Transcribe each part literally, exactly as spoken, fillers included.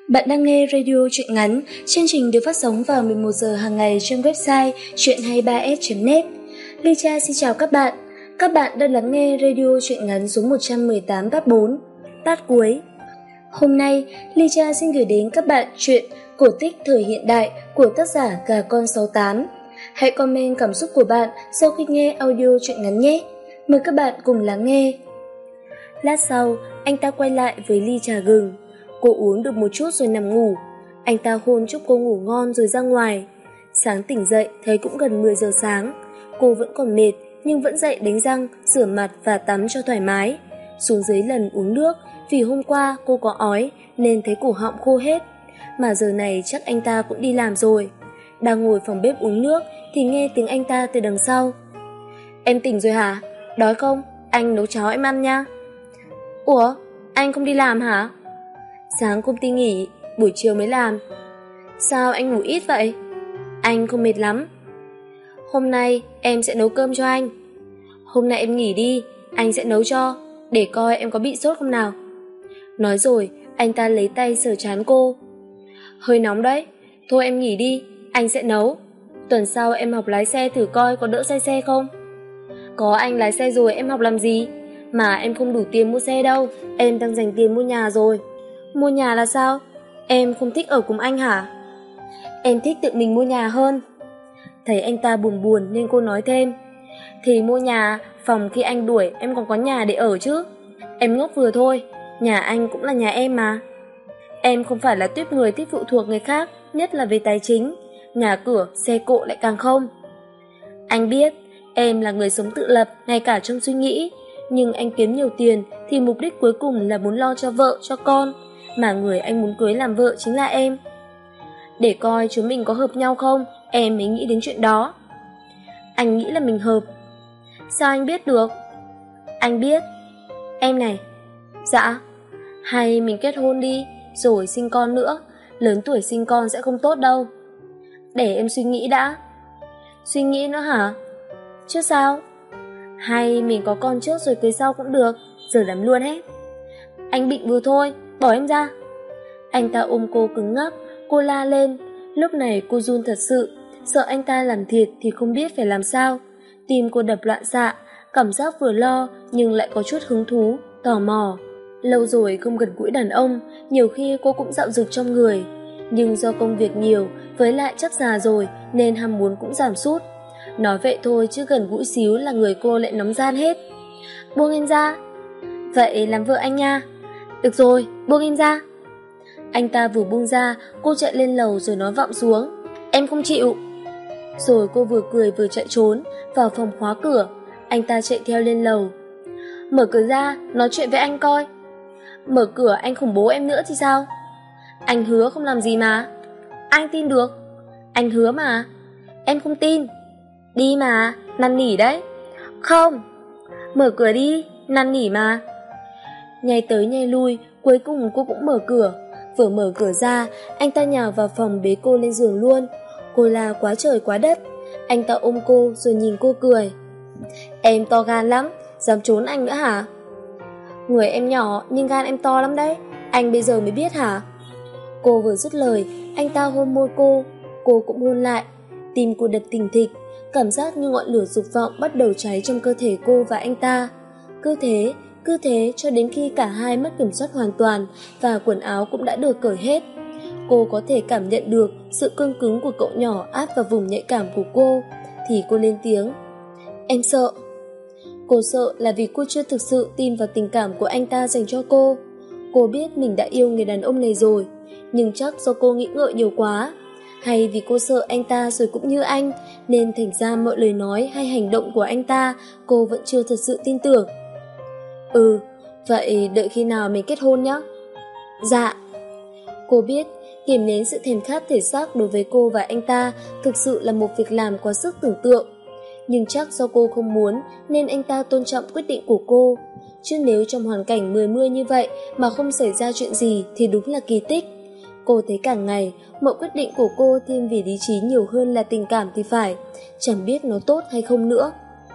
Bạn đang nghe radio truyện ngắn. Chương trình được phát sóng vào mười một giờ hàng ngày trên website truyện hai mươi ba s chấm net. Ly Cha xin chào các bạn. Các bạn đang lắng nghe radio truyện ngắn số một trăm mười tám part bốn, part cuối. Hôm nay, Ly Cha xin gửi đến các bạn truyện cổ tích thời hiện đại của tác giả Gà Con sáu tám. Hãy comment cảm xúc của bạn sau khi nghe audio truyện ngắn nhé. Mời các bạn cùng lắng nghe. Lát sau, anh ta quay lại với ly trà gừng. Cô uống được một chút rồi nằm ngủ. Anh ta hôn chúc cô ngủ ngon rồi ra ngoài. Sáng tỉnh dậy thấy cũng gần mười giờ sáng. Cô vẫn còn mệt nhưng vẫn dậy đánh răng, rửa mặt và tắm cho thoải mái. Xuống dưới lần uống nước vì hôm qua cô có ói nên thấy cổ họng khô hết. Mà giờ này chắc anh ta cũng đi làm rồi. Đang ngồi phòng bếp uống nước thì nghe tiếng anh ta từ đằng sau. Em tỉnh rồi hả? Đói không? Anh nấu cháo em ăn nha. Ủa? Anh không đi làm hả? Sáng công ty nghỉ, buổi chiều mới làm. Sao anh ngủ ít vậy? Anh không mệt lắm. Hôm nay em sẽ nấu cơm cho anh. Hôm nay em nghỉ đi, anh sẽ nấu cho, để coi em có bị sốt không nào. Nói rồi, anh ta lấy tay sờ trán cô. Hơi nóng đấy, thôi em nghỉ đi, anh sẽ nấu. Tuần sau em học lái xe thử coi có đỡ say xe không. Có anh lái xe rồi em học làm gì? Mà em không đủ tiền mua xe đâu, em đang dành tiền mua nhà rồi. Mua nhà là sao? Em không thích ở cùng anh hả? Em thích tự mình mua nhà hơn. Thấy anh ta buồn buồn nên cô nói thêm. Thì mua nhà, phòng khi anh đuổi em còn có nhà để ở chứ. Em ngốc vừa thôi, nhà anh cũng là nhà em mà. Em không phải là tuýp người thích phụ thuộc người khác, nhất là về tài chính. Nhà cửa, xe cộ lại càng không. Anh biết, em là người sống tự lập ngay cả trong suy nghĩ. Nhưng anh kiếm nhiều tiền thì mục đích cuối cùng là muốn lo cho vợ, cho con. Mà người anh muốn cưới làm vợ chính là em. Để coi chúng mình có hợp nhau không, em mới nghĩ đến chuyện đó. Anh nghĩ là mình hợp. Sao anh biết được? Anh biết. Em này. Dạ. Hay mình kết hôn đi, rồi sinh con nữa. Lớn tuổi sinh con sẽ không tốt đâu. Để em suy nghĩ đã. Suy nghĩ nữa hả? Chứ sao? Hay mình có con trước rồi cưới sau cũng được, giờ làm luôn hết. Anh định vừa thôi, bỏ em ra. Anh ta ôm cô cứng ngắc, cô la lên. Lúc này cô run thật sự, sợ anh ta làm thiệt thì không biết phải làm sao. Tim cô đập loạn xạ, cảm giác vừa lo nhưng lại có chút hứng thú, tò mò. Lâu rồi không gần gũi đàn ông, nhiều khi cô cũng dạo dực trong người. Nhưng do công việc nhiều, với lại chắc già rồi nên ham muốn cũng giảm sút. Nói vậy thôi chứ gần gũi xíu là người cô lại nóng gian hết. Buông em ra. Vậy làm vợ anh nha. Được rồi, buông em ra. Anh ta vừa buông ra, cô chạy lên lầu rồi nói vọng xuống. Em không chịu. Rồi cô vừa cười vừa chạy trốn, vào phòng khóa cửa. Anh ta chạy theo lên lầu. Mở cửa ra, nói chuyện với anh coi. Mở cửa anh khủng bố em nữa thì sao? Anh hứa không làm gì mà. Anh tin được. Anh hứa mà. Em không tin. Đi mà, năn nỉ đấy. Không. Mở cửa đi, năn nỉ mà. Nhảy tới nhảy lui, cuối cùng cô cũng mở cửa. Vừa mở cửa ra, anh ta nhào vào phòng bế cô lên giường luôn. Cô la quá trời quá đất. Anh ta ôm cô rồi nhìn cô cười. Em to gan lắm, dám trốn anh nữa hả? Người em nhỏ nhưng gan em to lắm đấy. Anh bây giờ mới biết hả? Cô vừa dứt lời, anh ta hôn môi cô. Cô cũng hôn lại. Tim cô đập thình thịch. Cảm giác như ngọn lửa dục vọng bắt đầu cháy trong cơ thể cô và anh ta. Cứ thế, cứ thế cho đến khi cả hai mất kiểm soát hoàn toàn và quần áo cũng đã được cởi hết. Cô có thể cảm nhận được sự cương cứng của cậu nhỏ áp vào vùng nhạy cảm của cô. Thì cô lên tiếng. Em sợ. Cô sợ là vì cô chưa thực sự tin vào tình cảm của anh ta dành cho cô. Cô biết mình đã yêu người đàn ông này rồi, nhưng chắc do cô nghĩ ngợi nhiều quá. Hay vì cô sợ anh ta rồi cũng như anh, nên thành ra mọi lời nói hay hành động của anh ta cô vẫn chưa thật sự tin tưởng. Ừ, vậy đợi khi nào mình kết hôn nhé? Dạ. Cô biết kiềm nén sự thèm khát thể xác đối với cô và anh ta thực sự là một việc làm quá sức tưởng tượng. Nhưng chắc do cô không muốn nên anh ta tôn trọng quyết định của cô. Chứ nếu trong hoàn cảnh mười mươi như vậy mà không xảy ra chuyện gì thì đúng là kỳ tích. Cô thấy càng ngày mọi quyết định của cô thêm vì lý trí nhiều hơn là tình cảm thì phải. Chẳng biết nó tốt hay không nữa.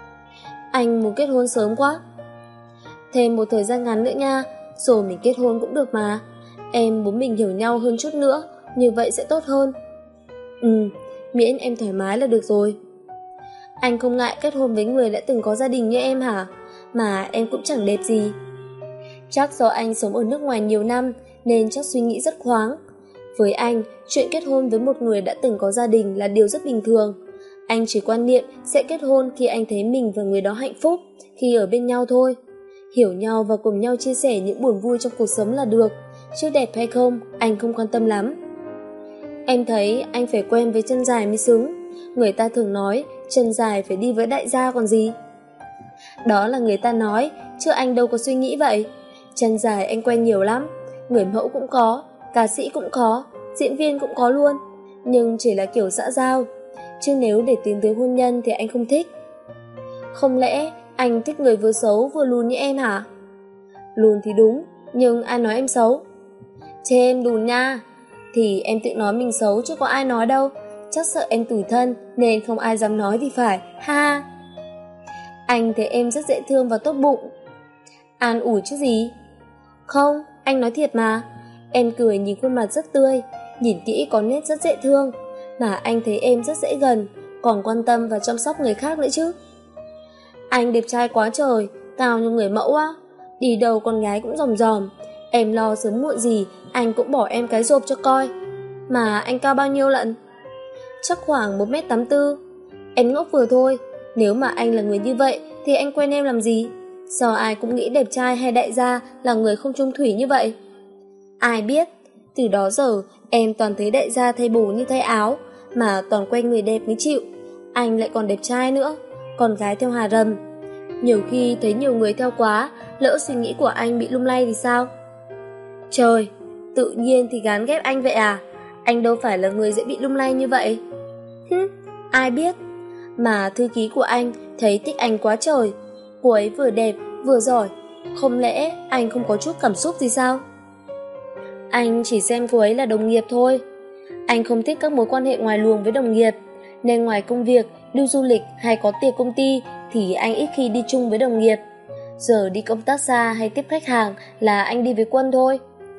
Anh muốn kết hôn sớm quá. Thêm một thời gian ngắn nữa nha, rồi mình kết hôn cũng được mà. Em muốn mình hiểu nhau hơn chút nữa, như vậy sẽ tốt hơn. Ừ, miễn em thoải mái là được rồi. Anh không ngại kết hôn với người đã từng có gia đình như em hả? Mà em cũng chẳng đẹp gì. Chắc do anh sống ở nước ngoài nhiều năm nên chắc suy nghĩ rất khoáng. Với anh, chuyện kết hôn với một người đã từng có gia đình là điều rất bình thường. Anh chỉ quan niệm sẽ kết hôn khi anh thấy mình và người đó hạnh phúc, khi ở bên nhau thôi. Hiểu nhau và cùng nhau chia sẻ những buồn vui trong cuộc sống là được, chứ đẹp hay không, anh không quan tâm lắm. Em thấy anh phải quen với chân dài mới xứng. Người ta thường nói chân dài phải đi với đại gia còn gì. Đó là người ta nói, chứ anh đâu có suy nghĩ vậy. Chân dài anh quen nhiều lắm, người mẫu cũng có, ca sĩ cũng có, diễn viên cũng có luôn, nhưng chỉ là kiểu xã giao. Chứ nếu để tiến tới hôn nhân thì anh không thích. Không lẽ anh thích người vừa xấu vừa lùn như em hả? Lùn thì đúng, nhưng ai nói em xấu? Chê em lùn nha. Thì em tự nói mình xấu chứ có ai nói đâu. Chắc sợ em tủi thân nên không ai dám nói thì phải, ha. Anh thấy em rất dễ thương và tốt bụng. An ủi chứ gì. Không, anh nói thiệt mà. Em cười nhìn khuôn mặt rất tươi, nhìn kỹ có nét rất dễ thương. Mà anh thấy em rất dễ gần, còn quan tâm và chăm sóc người khác nữa chứ. Anh đẹp trai quá trời, cao như người mẫu á. Đi đâu con gái cũng ròm ròm. Em lo sớm muộn gì anh cũng bỏ em cái rộp cho coi. Mà anh cao bao nhiêu lận? Chắc khoảng một mét tám tư. Em ngốc vừa thôi. Nếu mà anh là người như vậy thì anh quen em làm gì? Sao ai cũng nghĩ đẹp trai hay đại gia là người không chung thủy như vậy? Ai biết. Từ đó giờ em toàn thấy đại gia thay bổ như thay áo, mà toàn quen người đẹp mới chịu. Anh lại còn đẹp trai nữa, con gái theo hà rầm. Nhiều khi thấy nhiều người theo quá, lỡ suy nghĩ của anh bị lung lay thì sao? Trời, tự nhiên thì gán ghép anh vậy à? Anh đâu phải là người dễ bị lung lay như vậy. Hứ, ai biết. Mà thư ký của anh thấy thích anh quá trời. Cô ấy vừa đẹp, vừa giỏi. Không lẽ anh không có chút cảm xúc gì sao? Anh chỉ xem cô ấy là đồng nghiệp thôi. Anh không thích các mối quan hệ ngoài luồng với đồng nghiệp, nên ngoài công việc, đi du lịch hay có tiệc công ty thì anh ít khi đi chung với đồng nghiệp. Giờ đi công tác xa hay tiếp khách hàng là anh đi với Quân thôi.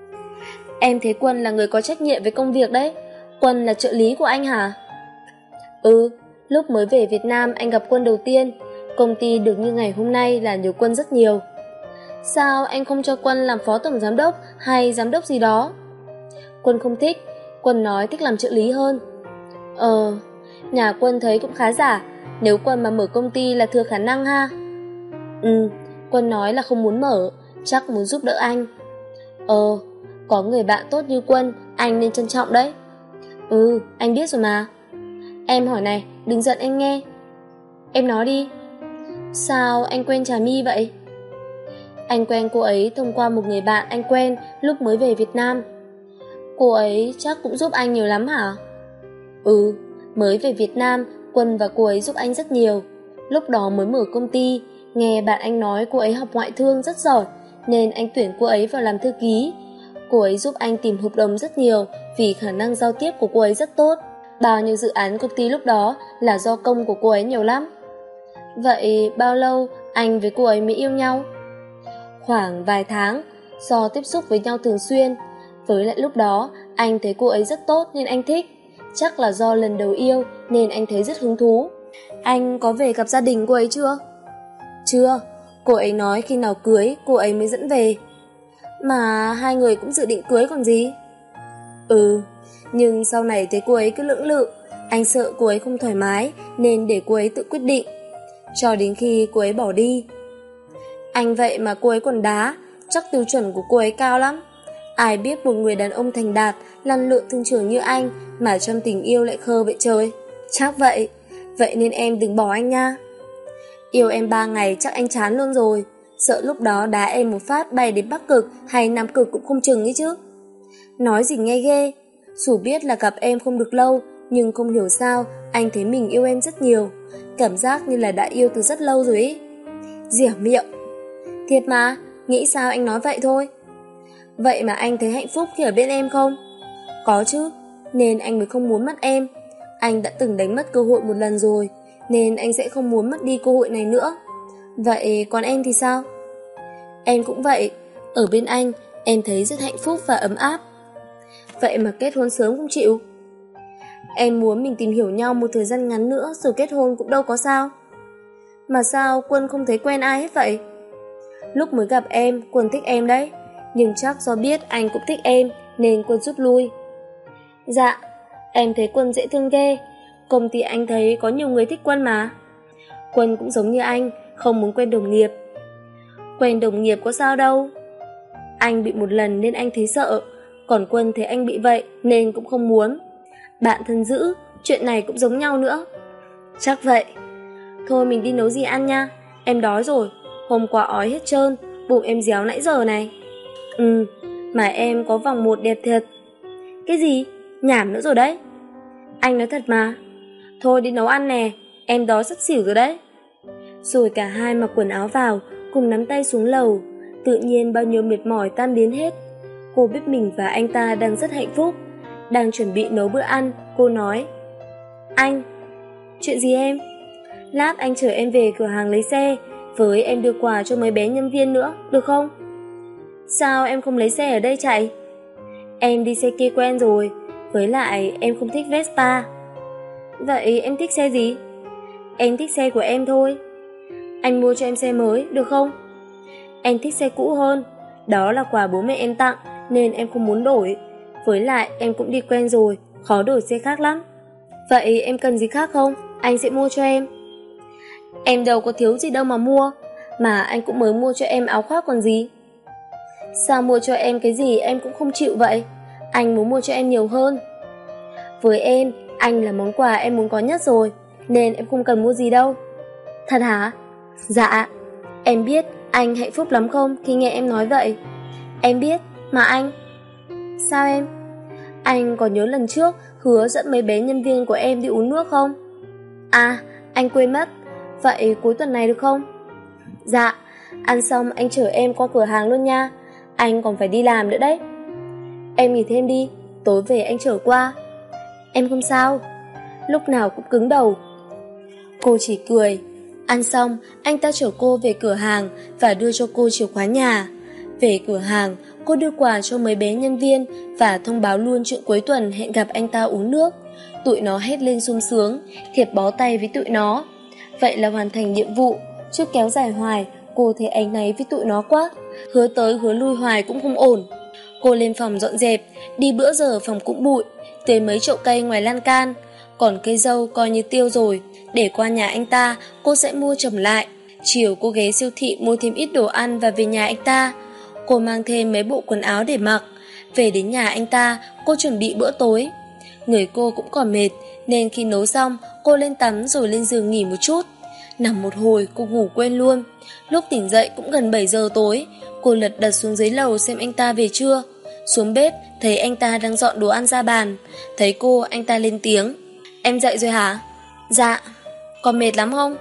Em thấy Quân là người có trách nhiệm với công việc đấy. Quân là trợ lý của anh hả? Ừ, lúc mới về Việt Nam anh gặp Quân đầu tiên. Công ty được như ngày hôm nay là nhờ Quân rất nhiều. Sao anh không cho Quân làm phó tổng giám đốc hay giám đốc gì đó? Quân không thích. Quân nói thích làm trợ lý hơn. Ờ, nhà Quân thấy cũng khá giả. Nếu Quân mà mở công ty là thừa khả năng ha. Ừ, Quân nói là không muốn mở, chắc muốn giúp đỡ anh. Ờ, có người bạn tốt như Quân, anh nên trân trọng đấy. Ừ, anh biết rồi mà. Em hỏi này, đừng giận anh nghe. Em nói đi. Sao anh quen Trà My vậy? Anh quen cô ấy thông qua một người bạn anh quen lúc mới về Việt Nam. Cô ấy chắc cũng giúp anh nhiều lắm hả? Ừ, mới về Việt Nam, Quân và cô ấy giúp anh rất nhiều. Lúc đó mới mở công ty, nghe bạn anh nói cô ấy học ngoại thương rất giỏi, nên anh tuyển cô ấy vào làm thư ký. Cô ấy giúp anh tìm hợp đồng rất nhiều vì khả năng giao tiếp của cô ấy rất tốt. Bao nhiêu dự án công ty lúc đó là do công của cô ấy nhiều lắm. Vậy bao lâu anh với cô ấy mới yêu nhau? Khoảng vài tháng, do tiếp xúc với nhau thường xuyên. Với lại lúc đó anh thấy cô ấy rất tốt nên anh thích. Chắc là do lần đầu yêu nên anh thấy rất hứng thú. Anh có về gặp gia đình cô ấy chưa? Chưa, cô ấy nói khi nào cưới cô ấy mới dẫn về. Mà hai người cũng dự định cưới còn gì. Ừ, nhưng sau này thấy cô ấy cứ lưỡng lự. Anh sợ cô ấy không thoải mái nên để cô ấy tự quyết định, cho đến khi cô ấy bỏ đi. Anh vậy mà cô ấy còn đá, chắc tiêu chuẩn của cô ấy cao lắm. Ai biết một người đàn ông thành đạt, lăn lộn thương trường như anh mà trong tình yêu lại khờ vậy trời. Chắc vậy, vậy nên em đừng bỏ anh nha. Yêu em ba ngày chắc anh chán luôn rồi. Sợ lúc đó đá em một phát bay đến Bắc Cực hay Nam Cực cũng không chừng ấy chứ. Nói gì nghe ghê. Dù biết là gặp em không được lâu, nhưng không hiểu sao anh thấy mình yêu em rất nhiều. Cảm giác như là đã yêu từ rất lâu rồi ấy. Dẻo miệng. Thiệt mà, nghĩ sao anh nói vậy thôi. Vậy mà anh thấy hạnh phúc khi ở bên em không? Có chứ, nên anh mới không muốn mất em. Anh đã từng đánh mất cơ hội một lần rồi, nên anh sẽ không muốn mất đi cơ hội này nữa. Vậy còn em thì sao? Em cũng vậy, ở bên anh, em thấy rất hạnh phúc và ấm áp. vậy mà kết hôn sớm cũng chịu. Em muốn mình tìm hiểu nhau một thời gian ngắn nữa rồi kết hôn cũng đâu có sao. Mà sao Quân không thấy quen ai hết vậy? Lúc mới gặp em, Quân thích em đấy, nhưng chắc do biết anh cũng thích em nên Quân rút lui. Dạ, em thấy Quân dễ thương ghê. Công ty anh thấy có nhiều người thích Quân mà. Quân cũng giống như anh, không muốn quen đồng nghiệp. Quen đồng nghiệp có sao đâu. Anh bị một lần nên anh thấy sợ, còn Quân thấy anh bị vậy nên cũng không muốn. Bạn thân dữ, chuyện này cũng giống nhau nữa. Chắc vậy. Thôi mình đi nấu gì ăn nha, em đói rồi. Hôm qua ói hết trơn, bụng em réo nãy giờ này. Ừ, mà em có vòng một đẹp thật. Cái gì? Nhảm nữa rồi đấy. Anh nói thật mà. Thôi đi nấu ăn nè, em đói sắp xỉu rồi đấy. Rồi cả hai mặc quần áo vào, cùng nắm tay xuống lầu. Tự nhiên bao nhiêu mệt mỏi tan biến hết. Cô biết mình và anh ta đang rất hạnh phúc. Đang chuẩn bị nấu bữa ăn, cô nói: Anh. Chuyện gì em? Lát anh chở em về cửa hàng lấy xe, với em đưa quà cho mấy bé nhân viên nữa, được không? Sao em không lấy xe ở đây chạy? Em đi xe kia quen rồi, với lại em không thích Vespa. Vậy em thích xe gì? Em thích xe của em thôi. Anh mua cho em xe mới, được không? Em thích xe cũ hơn, đó là quà bố mẹ em tặng nên em không muốn đổi. Với lại em cũng đi quen rồi, khó đổi xe khác lắm. Vậy em cần gì khác không? Anh sẽ mua cho em. Em đâu có thiếu gì đâu mà mua, mà anh cũng mới mua cho em áo khoác còn gì. Sao mua cho em cái gì em cũng không chịu vậy? Anh muốn mua cho em nhiều hơn. Với em, anh là món quà em muốn có nhất rồi, nên em không cần mua gì đâu. Thật hả? Dạ. Em biết anh hạnh phúc lắm không khi nghe em nói vậy? Em biết, mà anh... Sao em? Anh có nhớ lần trước hứa dẫn mấy bé nhân viên của em đi uống nước không? À, anh quên mất. Vậy cuối tuần này được không? Dạ, ăn xong anh chở em qua cửa hàng luôn nha. Anh còn phải đi làm nữa đấy. Em nghỉ thêm đi, tối về anh chở qua. Em không sao. Lúc nào cũng cứng đầu. Cô chỉ cười. Ăn xong, anh ta chở cô về cửa hàng và đưa cho cô chìa khóa nhà. Về cửa hàng, cô đưa quà cho mấy bé nhân viên và thông báo luôn chuyện cuối tuần hẹn gặp anh ta uống nước. Tụi nó hét lên sung sướng, thiệp bó tay với tụi nó. Vậy là hoàn thành nhiệm vụ. Chứ kéo dài hoài, cô thấy áy náy với tụi nó quá. Hứa tới hứa lui hoài cũng không ổn. Cô lên phòng dọn dẹp, đi bữa giờ phòng cũng bụi, tưới mấy chậu cây ngoài lan can. Còn cây dâu coi như tiêu rồi, để qua nhà anh ta cô sẽ mua trồng lại. Chiều cô ghé siêu thị mua thêm ít đồ ăn và về nhà anh ta. Cô mang thêm mấy bộ quần áo để mặc. Về đến nhà anh ta, cô chuẩn bị bữa tối. Người cô cũng còn mệt, nên khi nấu xong, cô lên tắm rồi lên giường nghỉ một chút. Nằm một hồi, cô ngủ quên luôn. Lúc tỉnh dậy cũng gần bảy giờ tối. Cô lật đật xuống dưới lầu xem anh ta về chưa. Xuống bếp, thấy anh ta đang dọn đồ ăn ra bàn. Thấy cô, anh ta lên tiếng: Em dậy rồi hả? Dạ. Còn mệt lắm không?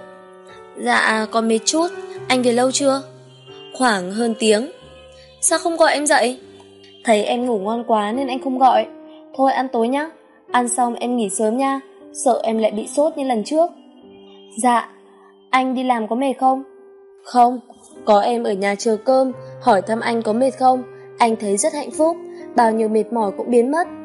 Dạ, còn mệt chút. Anh về lâu chưa? Khoảng hơn tiếng. Sao không gọi em dậy? Thấy em ngủ ngon quá nên anh không gọi. Thôi ăn tối nhá. Ăn xong em nghỉ sớm nha, sợ em lại bị sốt như lần trước. Dạ. Anh đi làm có mệt không? Không, có em ở nhà chờ cơm, hỏi thăm anh có mệt không. Anh thấy rất hạnh phúc, bao nhiêu mệt mỏi cũng biến mất.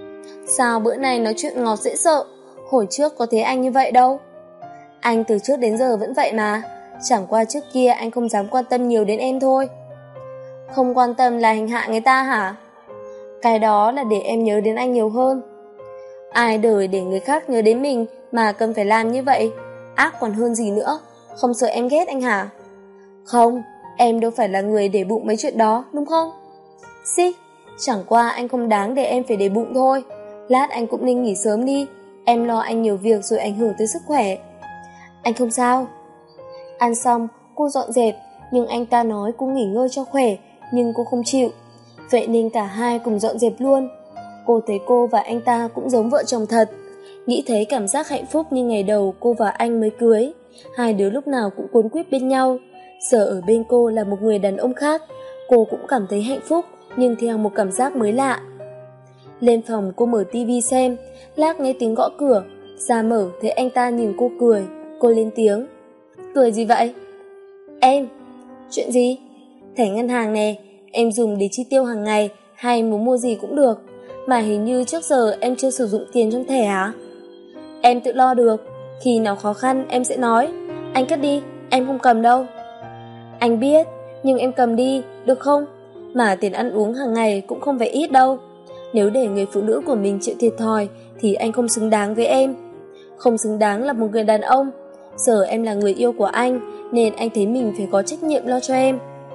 Sao bữa nay nói chuyện ngọt dễ sợ? Hồi trước có thấy anh như vậy đâu. Anh từ trước đến giờ vẫn vậy mà. Chẳng qua trước kia anh không dám quan tâm nhiều đến em thôi. Không quan tâm là hành hạ người ta hả? Cái đó là để em nhớ đến anh nhiều hơn. Ai đời để người khác nhớ đến mình mà cần phải làm như vậy? Ác còn hơn gì nữa. Không sợ em ghét anh hả? Không, em đâu phải là người để bụng mấy chuyện đó, đúng không? Xích, chẳng qua anh không đáng để em phải để bụng thôi. Lát anh cũng nên nghỉ sớm đi. Em lo anh nhiều việc rồi ảnh hưởng tới sức khỏe. Anh không sao. Ăn xong, cô dọn dẹp, nhưng anh ta nói cô nghỉ ngơi cho khỏe, nhưng cô không chịu. Vậy nên cả hai cùng dọn dẹp luôn. Cô thấy cô và anh ta cũng giống vợ chồng thật. Nghĩ thấy cảm giác hạnh phúc như ngày đầu cô và anh mới cưới. Hai đứa lúc nào cũng cuốn quýt bên nhau. Giờ ở bên cô là một người đàn ông khác. Cô cũng cảm thấy hạnh phúc, nhưng theo một cảm giác mới lạ. Lên phòng cô mở tivi xem. Lát nghe tiếng gõ cửa. Ra mở thấy anh ta nhìn cô cười. Cô lên tiếng: Cười gì vậy? Em. Chuyện gì? Thẻ ngân hàng nè. Em dùng để chi tiêu hàng ngày, hay muốn mua gì cũng được. Mà hình như trước giờ em chưa sử dụng tiền trong thẻ hả? Em tự lo được, khi nào khó khăn em sẽ nói. Anh cất đi, em không cầm đâu. Anh biết, nhưng em cầm đi, được không? Mà tiền ăn uống hàng ngày cũng không phải ít đâu. Nếu để người phụ nữ của mình chịu thiệt thòi thì anh không xứng đáng với em. Không xứng đáng là một người đàn ông. Giờ em là người yêu của anh, nên anh thấy mình phải có trách nhiệm lo cho em.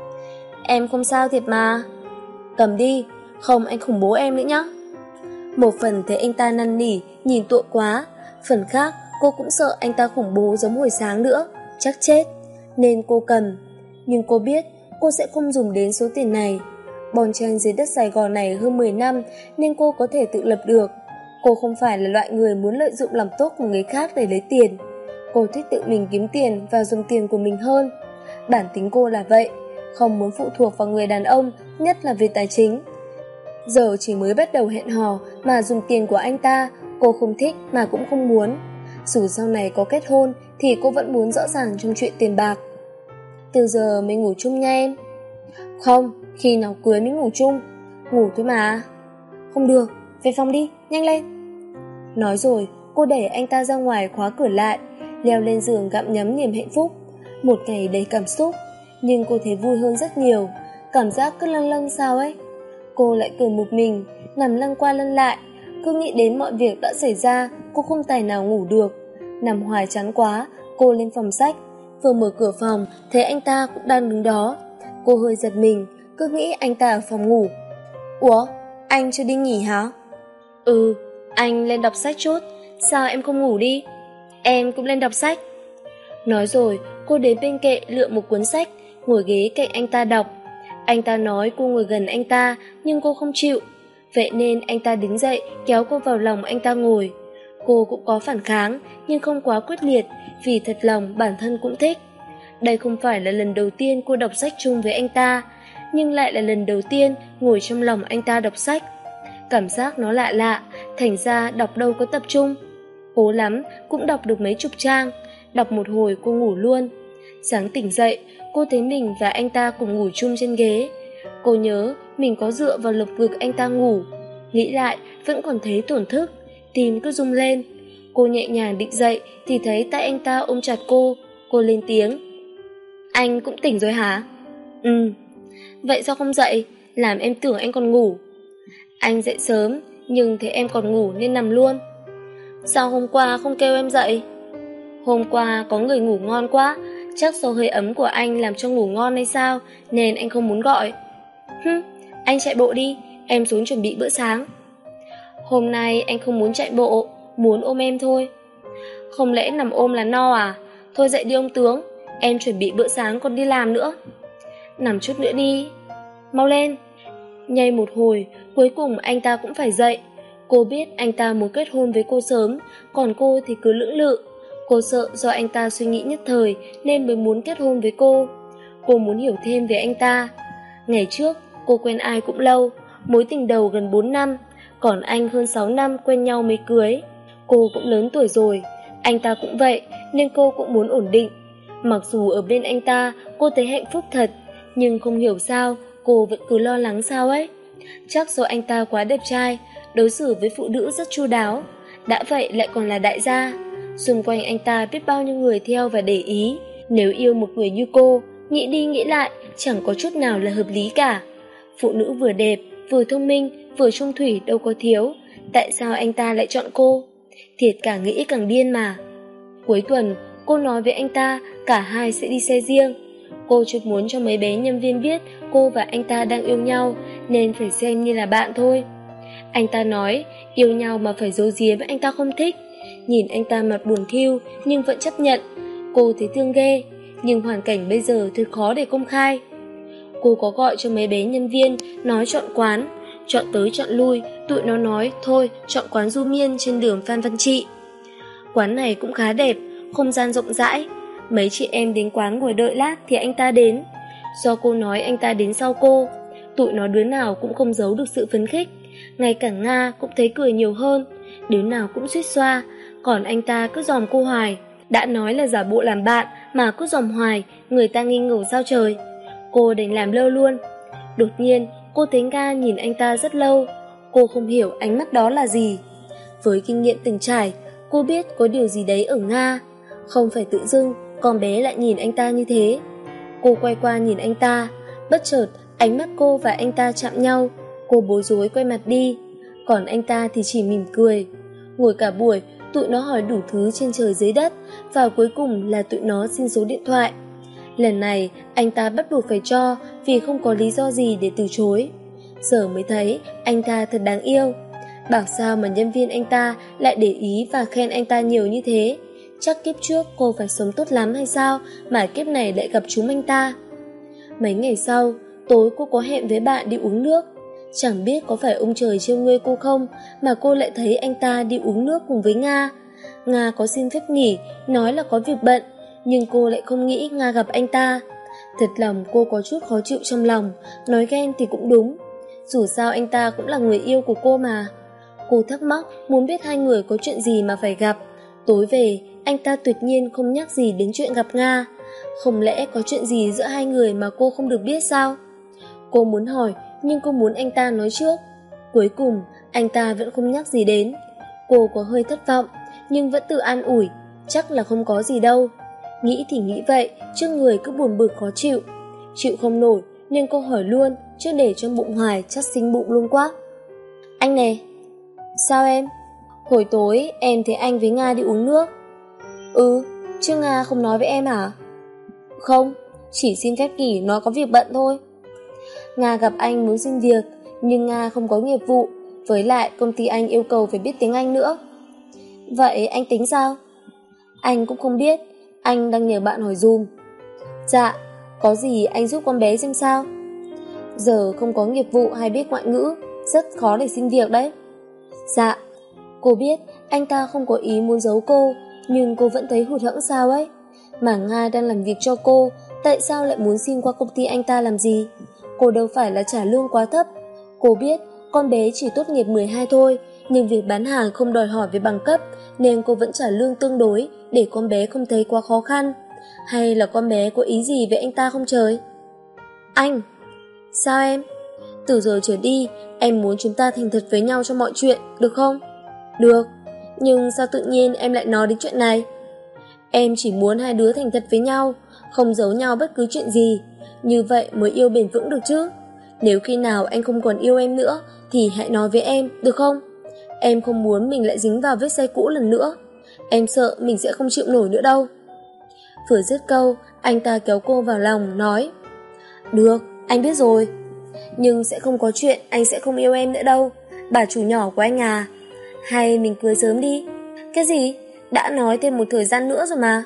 Em không sao thiệt mà. Cầm đi, không anh khủng bố em nữa nhá. Một phần thấy anh ta năn nỉ, nhìn tội quá. Phần khác, cô cũng sợ anh ta khủng bố giống hồi sáng nữa, chắc chết. Nên cô cầm. Nhưng cô biết cô sẽ không dùng đến số tiền này. Bon chen dưới đất Sài Gòn này hơn mười năm nên cô có thể tự lập được. Cô không phải là loại người muốn lợi dụng lòng tốt của người khác để lấy tiền. Cô thích tự mình kiếm tiền và dùng tiền của mình hơn. Bản tính cô là vậy, không muốn phụ thuộc vào người đàn ông, nhất là về tài chính. Giờ chỉ mới bắt đầu hẹn hò mà dùng tiền của anh ta, cô không thích mà cũng không muốn. Dù sau này có kết hôn thì cô vẫn muốn rõ ràng trong chuyện tiền bạc. Từ giờ mình ngủ chung nha em. Không, khi nào cưới mình ngủ chung. Ngủ thôi mà. Không được, về phòng đi, nhanh lên. Nói rồi, cô đẩy anh ta ra ngoài khóa cửa lại, leo lên giường gặm nhấm niềm hạnh phúc. Một ngày đầy cảm xúc, nhưng cô thấy vui hơn rất nhiều. Cảm giác cứ lâng lâng sao ấy. Cô lại cười một mình, nằm lăn qua lăn lại. Cứ nghĩ đến mọi việc đã xảy ra, cô không tài nào ngủ được. Nằm hoài chán quá, cô lên phòng sách. Vừa mở cửa phòng, thấy anh ta cũng đang đứng đó. Cô hơi giật mình, cứ nghĩ anh ta ở phòng ngủ. Ủa, anh chưa đi nghỉ hả? Ừ, anh lên đọc sách chút. Sao em không ngủ đi? Em cũng lên đọc sách. Nói rồi, cô đến bên kệ lựa một cuốn sách, ngồi ghế cạnh anh ta đọc. Anh ta nói cô ngồi gần anh ta, nhưng cô không chịu. Vậy nên anh ta đứng dậy, kéo cô vào lòng anh ta ngồi. Cô cũng có phản kháng, nhưng không quá quyết liệt, vì thật lòng bản thân cũng thích. Đây không phải là lần đầu tiên cô đọc sách chung với anh ta, nhưng lại là lần đầu tiên ngồi trong lòng anh ta đọc sách. Cảm giác nó lạ lạ, thành ra đọc đâu có tập trung. Cố lắm, cũng đọc được mấy chục trang. Đọc một hồi cô ngủ luôn. Sáng tỉnh dậy, cô thấy mình và anh ta cùng ngủ chung trên ghế. Cô nhớ mình có dựa vào lồng ngực anh ta ngủ. Nghĩ lại, vẫn còn thấy tổn thức, tim cứ rung lên. Cô nhẹ nhàng định dậy thì thấy tay anh ta ôm chặt cô. Cô lên tiếng. Anh cũng tỉnh rồi hả? Ừ. Vậy sao không dậy? Làm em tưởng anh còn ngủ. Anh dậy sớm, nhưng thấy em còn ngủ nên nằm luôn. Sao hôm qua không kêu em dậy? Hôm qua có người ngủ ngon quá, chắc do hơi ấm của anh làm cho ngủ ngon hay sao, nên anh không muốn gọi. Hừm, anh chạy bộ đi, em xuống chuẩn bị bữa sáng. Hôm nay anh không muốn chạy bộ, muốn ôm em thôi. Không lẽ nằm ôm là no à? Thôi dậy đi ông tướng, em chuẩn bị bữa sáng còn đi làm nữa. Nằm chút nữa đi. Mau lên. Nhây một hồi, cuối cùng anh ta cũng phải dậy. Cô biết anh ta muốn kết hôn với cô sớm, còn cô thì cứ lưỡng lự. Cô sợ do anh ta suy nghĩ nhất thời nên mới muốn kết hôn với cô. Cô muốn hiểu thêm về anh ta. Ngày trước, cô quen ai cũng lâu, mối tình đầu gần bốn năm, còn anh hơn sáu năm quen nhau mới cưới. Cô cũng lớn tuổi rồi, anh ta cũng vậy, nên cô cũng muốn ổn định. Mặc dù ở bên anh ta, cô thấy hạnh phúc thật, nhưng không hiểu sao, cô vẫn cứ lo lắng sao ấy. Chắc do anh ta quá đẹp trai, đối xử với phụ nữ rất chu đáo. Đã vậy lại còn là đại gia. Xung quanh anh ta biết bao nhiêu người theo và để ý. Nếu yêu một người như cô, nghĩ đi nghĩ lại, chẳng có chút nào là hợp lý cả. Phụ nữ vừa đẹp, vừa thông minh, vừa trung thủy đâu có thiếu. Tại sao anh ta lại chọn cô? Thiệt càng nghĩ càng điên mà. Cuối tuần, cô nói với anh ta cả hai sẽ đi xe riêng. Cô chỉ muốn cho mấy bé nhân viên biết cô và anh ta đang yêu nhau, nên phải xem như là bạn thôi. Anh ta nói yêu nhau mà phải giấu giếm anh ta không thích. Nhìn anh ta mặt buồn thiu nhưng vẫn chấp nhận. Cô thấy thương ghê, nhưng hoàn cảnh bây giờ thật khó để công khai. Cô có gọi cho mấy bé nhân viên nói chọn quán. Chọn tới chọn lui, tụi nó nói thôi chọn quán Du Miên trên đường Phan Văn Trị. Quán này cũng khá đẹp, không gian rộng rãi. Mấy chị em đến quán ngồi đợi lát thì anh ta đến. Do cô nói anh ta đến sau cô, tụi nó đứa nào cũng không giấu được sự phấn khích. Ngay cả Nga cũng thấy cười nhiều hơn, đứa nào cũng suýt xoa. Còn anh ta cứ dòm cô hoài. Đã nói là giả bộ làm bạn mà cứ dòm hoài, người ta nghi ngờ sao trời. Cô đành làm lơ luôn. Đột nhiên cô thấy Nga nhìn anh ta rất lâu. Cô không hiểu ánh mắt đó là gì. Với kinh nghiệm từng trải, cô biết có điều gì đấy ở Nga. Không phải tự dưng con bé lại nhìn anh ta như thế. Cô quay qua nhìn anh ta. Bất chợt ánh mắt cô và anh ta chạm nhau. Cô bối rối quay mặt đi. Còn anh ta thì chỉ mỉm cười. Ngồi cả buổi, tụi nó hỏi đủ thứ trên trời dưới đất, và cuối cùng là tụi nó xin số điện thoại. Lần này anh ta bắt buộc phải cho, vì không có lý do gì để từ chối. Giờ mới thấy anh ta thật đáng yêu. Bảo sao mà nhân viên anh ta lại để ý và khen anh ta nhiều như thế. Chắc kiếp trước cô phải sống tốt lắm hay sao mà kiếp này lại gặp chúng anh ta. Mấy ngày sau, tối cô có hẹn với bạn đi uống nước. Chẳng biết có phải ông trời trêu ngươi cô không mà cô lại thấy anh ta đi uống nước cùng với Nga. Nga có xin phép nghỉ, nói là có việc bận, nhưng cô lại không nghĩ Nga gặp anh ta. Thật lòng cô có chút khó chịu trong lòng, nói ghen thì cũng đúng. Dù sao anh ta cũng là người yêu của cô mà. Cô thắc mắc muốn biết hai người có chuyện gì mà phải gặp. Tối về, anh ta tuyệt nhiên không nhắc gì đến chuyện gặp Nga. Không lẽ có chuyện gì giữa hai người mà cô không được biết sao? Cô muốn hỏi, nhưng cô muốn anh ta nói trước. Cuối cùng, anh ta vẫn không nhắc gì đến. Cô có hơi thất vọng, nhưng vẫn tự an ủi, chắc là không có gì đâu. Nghĩ thì nghĩ vậy, trước người cứ buồn bực khó chịu. Chịu không nổi, nên cô hỏi luôn, chứ để trong bụng hoài chắc sinh bụng luôn quá. Anh nè. Sao em? Hồi tối em thấy anh với Nga đi uống nước. Ừ, chứ Nga không nói với em hả? Không, chỉ xin phép nghỉ, nói có việc bận thôi. Nga gặp anh muốn xin việc, nhưng Nga không có nghiệp vụ, với lại công ty anh yêu cầu phải biết tiếng Anh nữa. Vậy anh tính sao? Anh cũng không biết, anh đang nhờ bạn hỏi dùm. Dạ, có gì anh giúp con bé xem sao. Giờ không có nghiệp vụ hay biết ngoại ngữ, rất khó để xin việc đấy. Dạ, cô biết anh ta không có ý muốn giấu cô, nhưng cô vẫn thấy hụt hẫng sao ấy. Mà Nga đang làm việc cho cô, tại sao lại muốn xin qua công ty anh ta làm gì? Cô đâu phải là trả lương quá thấp. Cô biết con bé chỉ tốt nghiệp mười hai thôi, nhưng việc bán hàng không đòi hỏi về bằng cấp, nên cô vẫn trả lương tương đối để con bé không thấy quá khó khăn. Hay là con bé có ý gì với anh ta không trời? Anh! Sao em? Từ giờ trở đi, em muốn chúng ta thành thật với nhau trong mọi chuyện, được không? Được, nhưng sao tự nhiên em lại nói đến chuyện này? Em chỉ muốn hai đứa thành thật với nhau, không giấu nhau bất cứ chuyện gì. Như vậy mới yêu bền vững được chứ. Nếu khi nào anh không còn yêu em nữa thì hãy nói với em, được không? Em không muốn mình lại dính vào vết xe cũ lần nữa. Em sợ mình sẽ không chịu nổi nữa đâu. Vừa dứt câu, anh ta kéo cô vào lòng, nói: Được, anh biết rồi. Nhưng sẽ không có chuyện anh sẽ không yêu em nữa đâu, bà chủ nhỏ của anh à. Hay mình cưới sớm đi. Cái gì? Đã nói thêm một thời gian nữa rồi mà.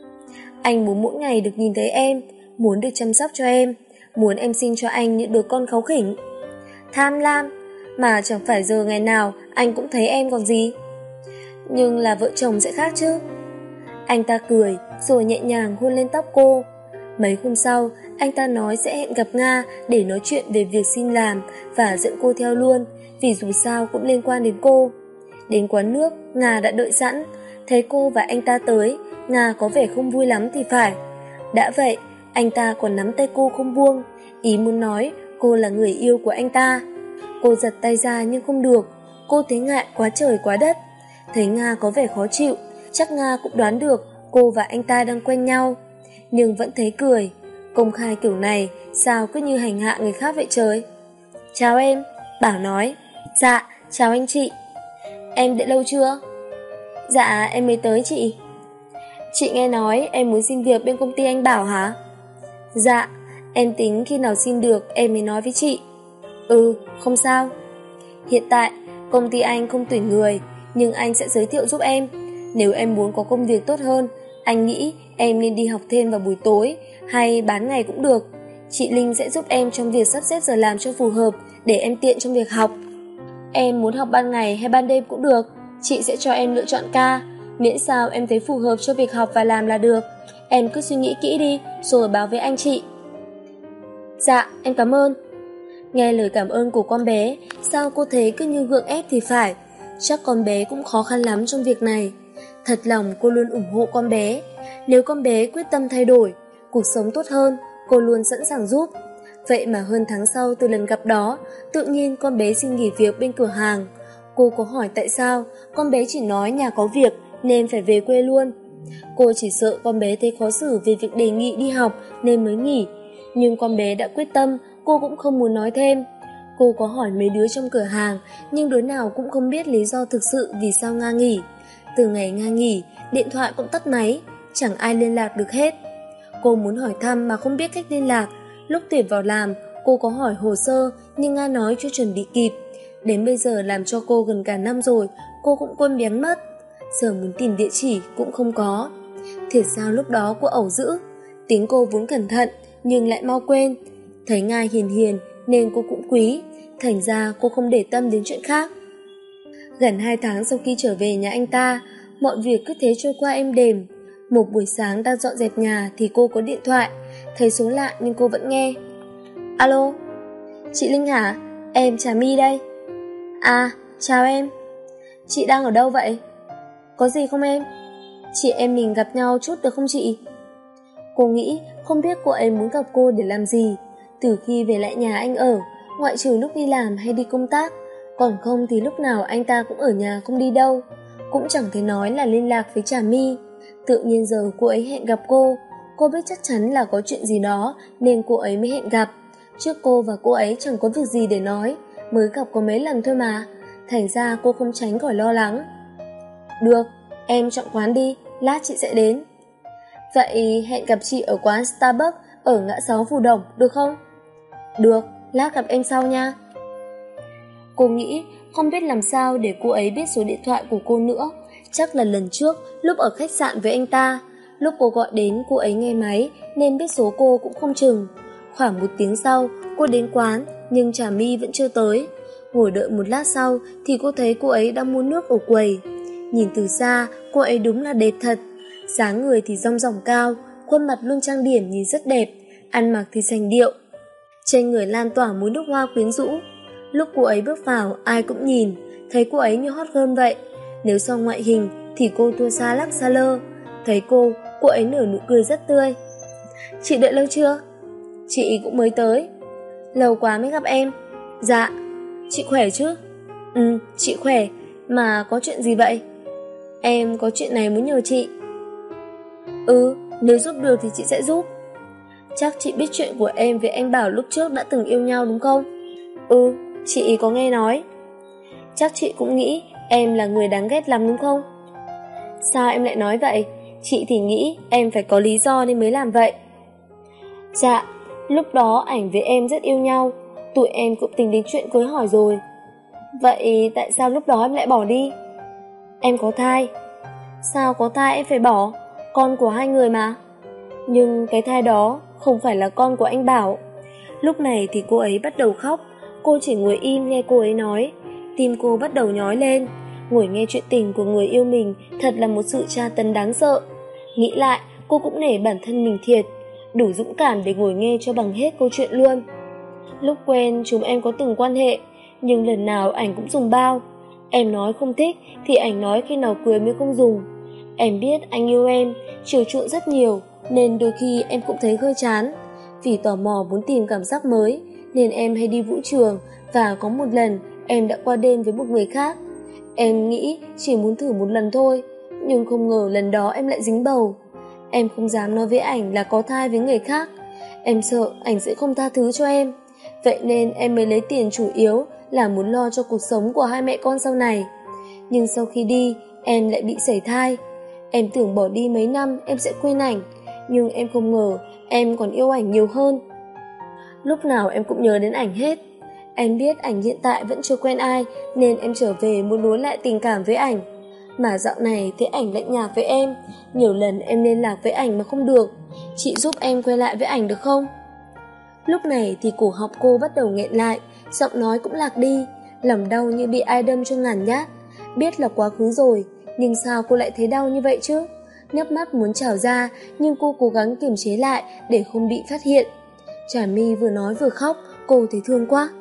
Anh muốn mỗi ngày được nhìn thấy em, muốn được chăm sóc cho em, muốn em sinh cho anh những đứa con kháu khỉnh. Tham lam, mà chẳng phải giờ ngày nào anh cũng thấy em còn gì. Nhưng là vợ chồng sẽ khác chứ. Anh ta cười rồi nhẹ nhàng hôn lên tóc cô. Mấy hôm sau, anh ta nói sẽ hẹn gặp Nga để nói chuyện về việc xin làm và dẫn cô theo luôn, vì dù sao cũng liên quan đến cô. Đến quán nước, Nga đã đợi sẵn. Thấy cô và anh ta tới, Nga có vẻ không vui lắm thì phải. Đã vậy, anh ta còn nắm tay cô không buông, ý muốn nói cô là người yêu của anh ta. Cô giật tay ra nhưng không được. Cô thấy ngại quá trời quá đất. Thấy Nga có vẻ khó chịu, chắc Nga cũng đoán được cô và anh ta đang quen nhau, nhưng vẫn thấy cười. Công khai kiểu này sao cứ như hành hạ người khác vậy trời. Chào em, Bảo nói. Dạ, chào anh chị. Em đợi lâu chưa? Dạ, em mới tới chị. Chị nghe nói em muốn xin việc bên công ty anh Bảo hả? Dạ, em tính khi nào xin được em mới nói với chị. Ừ, không sao. Hiện tại, công ty anh không tuyển người, nhưng anh sẽ giới thiệu giúp em. Nếu em muốn có công việc tốt hơn, anh nghĩ em nên đi học thêm vào buổi tối, hay bán ngày cũng được. Chị Linh sẽ giúp em trong việc sắp xếp giờ làm cho phù hợp, để em tiện trong việc học. Em muốn học ban ngày hay ban đêm cũng được, chị sẽ cho em lựa chọn ca, miễn sao em thấy phù hợp cho việc học và làm là được. Em cứ suy nghĩ kỹ đi, rồi báo với anh chị. Dạ, em cảm ơn. Nghe lời cảm ơn của con bé, sao cô thấy cứ như gượng ép thì phải. Chắc con bé cũng khó khăn lắm trong việc này. Thật lòng cô luôn ủng hộ con bé. Nếu con bé quyết tâm thay đổi, cuộc sống tốt hơn, cô luôn sẵn sàng giúp. Vậy mà hơn tháng sau từ lần gặp đó, tự nhiên con bé xin nghỉ việc bên cửa hàng. Cô có hỏi tại sao, con bé chỉ nói nhà có việc nên phải về quê luôn. Cô chỉ sợ con bé thấy khó xử về việc đề nghị đi học nên mới nghỉ. Nhưng con bé đã quyết tâm, cô cũng không muốn nói thêm. Cô có hỏi mấy đứa trong cửa hàng, nhưng đứa nào cũng không biết lý do thực sự vì sao Nga nghỉ. Từ ngày Nga nghỉ, điện thoại cũng tắt máy, chẳng ai liên lạc được hết. Cô muốn hỏi thăm mà không biết cách liên lạc. Lúc tuyển vào làm, cô có hỏi hồ sơ nhưng Nga nói chưa chuẩn bị kịp. Đến bây giờ làm cho cô gần cả năm rồi, cô cũng quên biến mất. Giờ muốn tìm địa chỉ cũng không có. Thiệt sao lúc đó cô ẩu dữ. Tính cô vốn cẩn thận nhưng lại mau quên. Thấy Nga hiền hiền nên cô cũng quý. Thành ra cô không để tâm đến chuyện khác. Gần hai tháng sau khi trở về nhà anh ta, mọi việc cứ thế trôi qua êm đềm. Một buổi sáng đang dọn dẹp nhà thì cô có điện thoại. Thấy số lạ nhưng cô vẫn nghe. Alo, chị Linh hả? Em Trà My đây. À, chào em. Chị đang ở đâu vậy? Có gì không em? Chị em mình gặp nhau chút được không chị? Cô nghĩ không biết cô ấy muốn gặp cô để làm gì. Từ khi về lại nhà anh ở, ngoại trừ lúc đi làm hay đi công tác, còn không thì lúc nào anh ta cũng ở nhà không đi đâu. Cũng chẳng thấy nói là liên lạc với Trà My. Tự nhiên giờ cô ấy hẹn gặp cô. Cô biết chắc chắn là có chuyện gì đó nên cô ấy mới hẹn gặp. Trước cô và cô ấy chẳng có việc gì để nói, mới gặp có mấy lần thôi mà. Thành ra cô không tránh khỏi lo lắng. Được, em chọn quán đi, lát chị sẽ đến. Vậy hẹn gặp chị ở quán Starbucks ở ngã sáu Phù Đồng, được không? Được, lát gặp em sau nha. Cô nghĩ không biết làm sao để cô ấy biết số điện thoại của cô nữa. Chắc là lần trước lúc ở khách sạn với anh ta, lúc cô gọi đến cô ấy nghe máy nên biết số cô cũng không chừng. Khoảng một tiếng sau cô đến quán nhưng Trà My vẫn chưa tới. Ngồi đợi một lát sau thì cô thấy cô ấy đang mua nước ở quầy. Nhìn từ xa cô ấy đúng là đẹp thật. Dáng người thì dong dỏng cao, khuôn mặt luôn trang điểm nhìn rất đẹp, ăn mặc thì sành điệu. Trên người lan tỏa mùi nước hoa quyến rũ. Lúc cô ấy bước vào ai cũng nhìn, thấy cô ấy như hot girl vậy. Nếu so ngoại hình thì cô thua xa lắc xa lơ. Thấy cô, cô ấy nở nụ cười rất tươi. Chị đợi lâu chưa? Chị cũng mới tới. Lâu quá mới gặp em. Dạ. Chị khỏe chứ? Ừ, chị khỏe. Mà có chuyện gì vậy? Em có chuyện này muốn nhờ chị. Ừ, nếu giúp được thì chị sẽ giúp. Chắc chị biết chuyện của em với anh Bảo lúc trước đã từng yêu nhau đúng không? Ừ, chị có nghe nói. Chắc chị cũng nghĩ em là người đáng ghét lắm đúng không? Sao em lại nói vậy? Chị thì nghĩ em phải có lý do nên mới làm vậy. Dạ, lúc đó ảnh với em rất yêu nhau, tụi em cũng tính đến chuyện cưới hỏi rồi. Vậy tại sao lúc đó em lại bỏ đi? Em có thai. Sao có thai em phải bỏ? Con của hai người mà. Nhưng cái thai đó không phải là con của anh Bảo. Lúc này thì cô ấy bắt đầu khóc. Cô chỉ ngồi im nghe cô ấy nói. Tim cô bắt đầu nhói lên. Ngồi nghe chuyện tình của người yêu mình thật là một sự tra tấn đáng sợ. Nghĩ lại cô cũng nể bản thân mình thiệt, đủ dũng cảm để ngồi nghe cho bằng hết câu chuyện luôn. Lúc quen chúng em có từng quan hệ, nhưng lần nào ảnh cũng dùng bao. Em nói không thích thì ảnh nói khi nào cười mới không dùng. Em biết anh yêu em, chiều chuộng rất nhiều, nên đôi khi em cũng thấy hơi chán. Vì tò mò muốn tìm cảm giác mới nên em hay đi vũ trường, và có một lần em đã qua đêm với một người khác. Em nghĩ chỉ muốn thử một lần thôi, nhưng không ngờ lần đó em lại dính bầu. Em không dám nói với ảnh là có thai với người khác. Em sợ ảnh sẽ không tha thứ cho em. Vậy nên em mới lấy tiền chủ yếu là muốn lo cho cuộc sống của hai mẹ con sau này. Nhưng sau khi đi, em lại bị sảy thai. Em tưởng bỏ đi mấy năm em sẽ quên ảnh, nhưng em không ngờ em còn yêu ảnh nhiều hơn. Lúc nào em cũng nhớ đến ảnh hết. Em biết ảnh hiện tại vẫn chưa quen ai, nên em trở về muốn nối lại tình cảm với ảnh. Mà dạo này thấy ảnh lạnh nhạt với em. Nhiều lần em liên lạc với ảnh mà không được. Chị giúp em quay lại với ảnh được không? Lúc này thì cổ họng cô bắt đầu nghẹn lại, giọng nói cũng lạc đi. Lòng đau như bị ai đâm cho ngàn nhát. Biết là quá khứ rồi, nhưng sao cô lại thấy đau như vậy chứ? Nước mắt muốn trào ra, nhưng cô cố gắng kiềm chế lại để không bị phát hiện. Trà My vừa nói vừa khóc, cô thấy thương quá.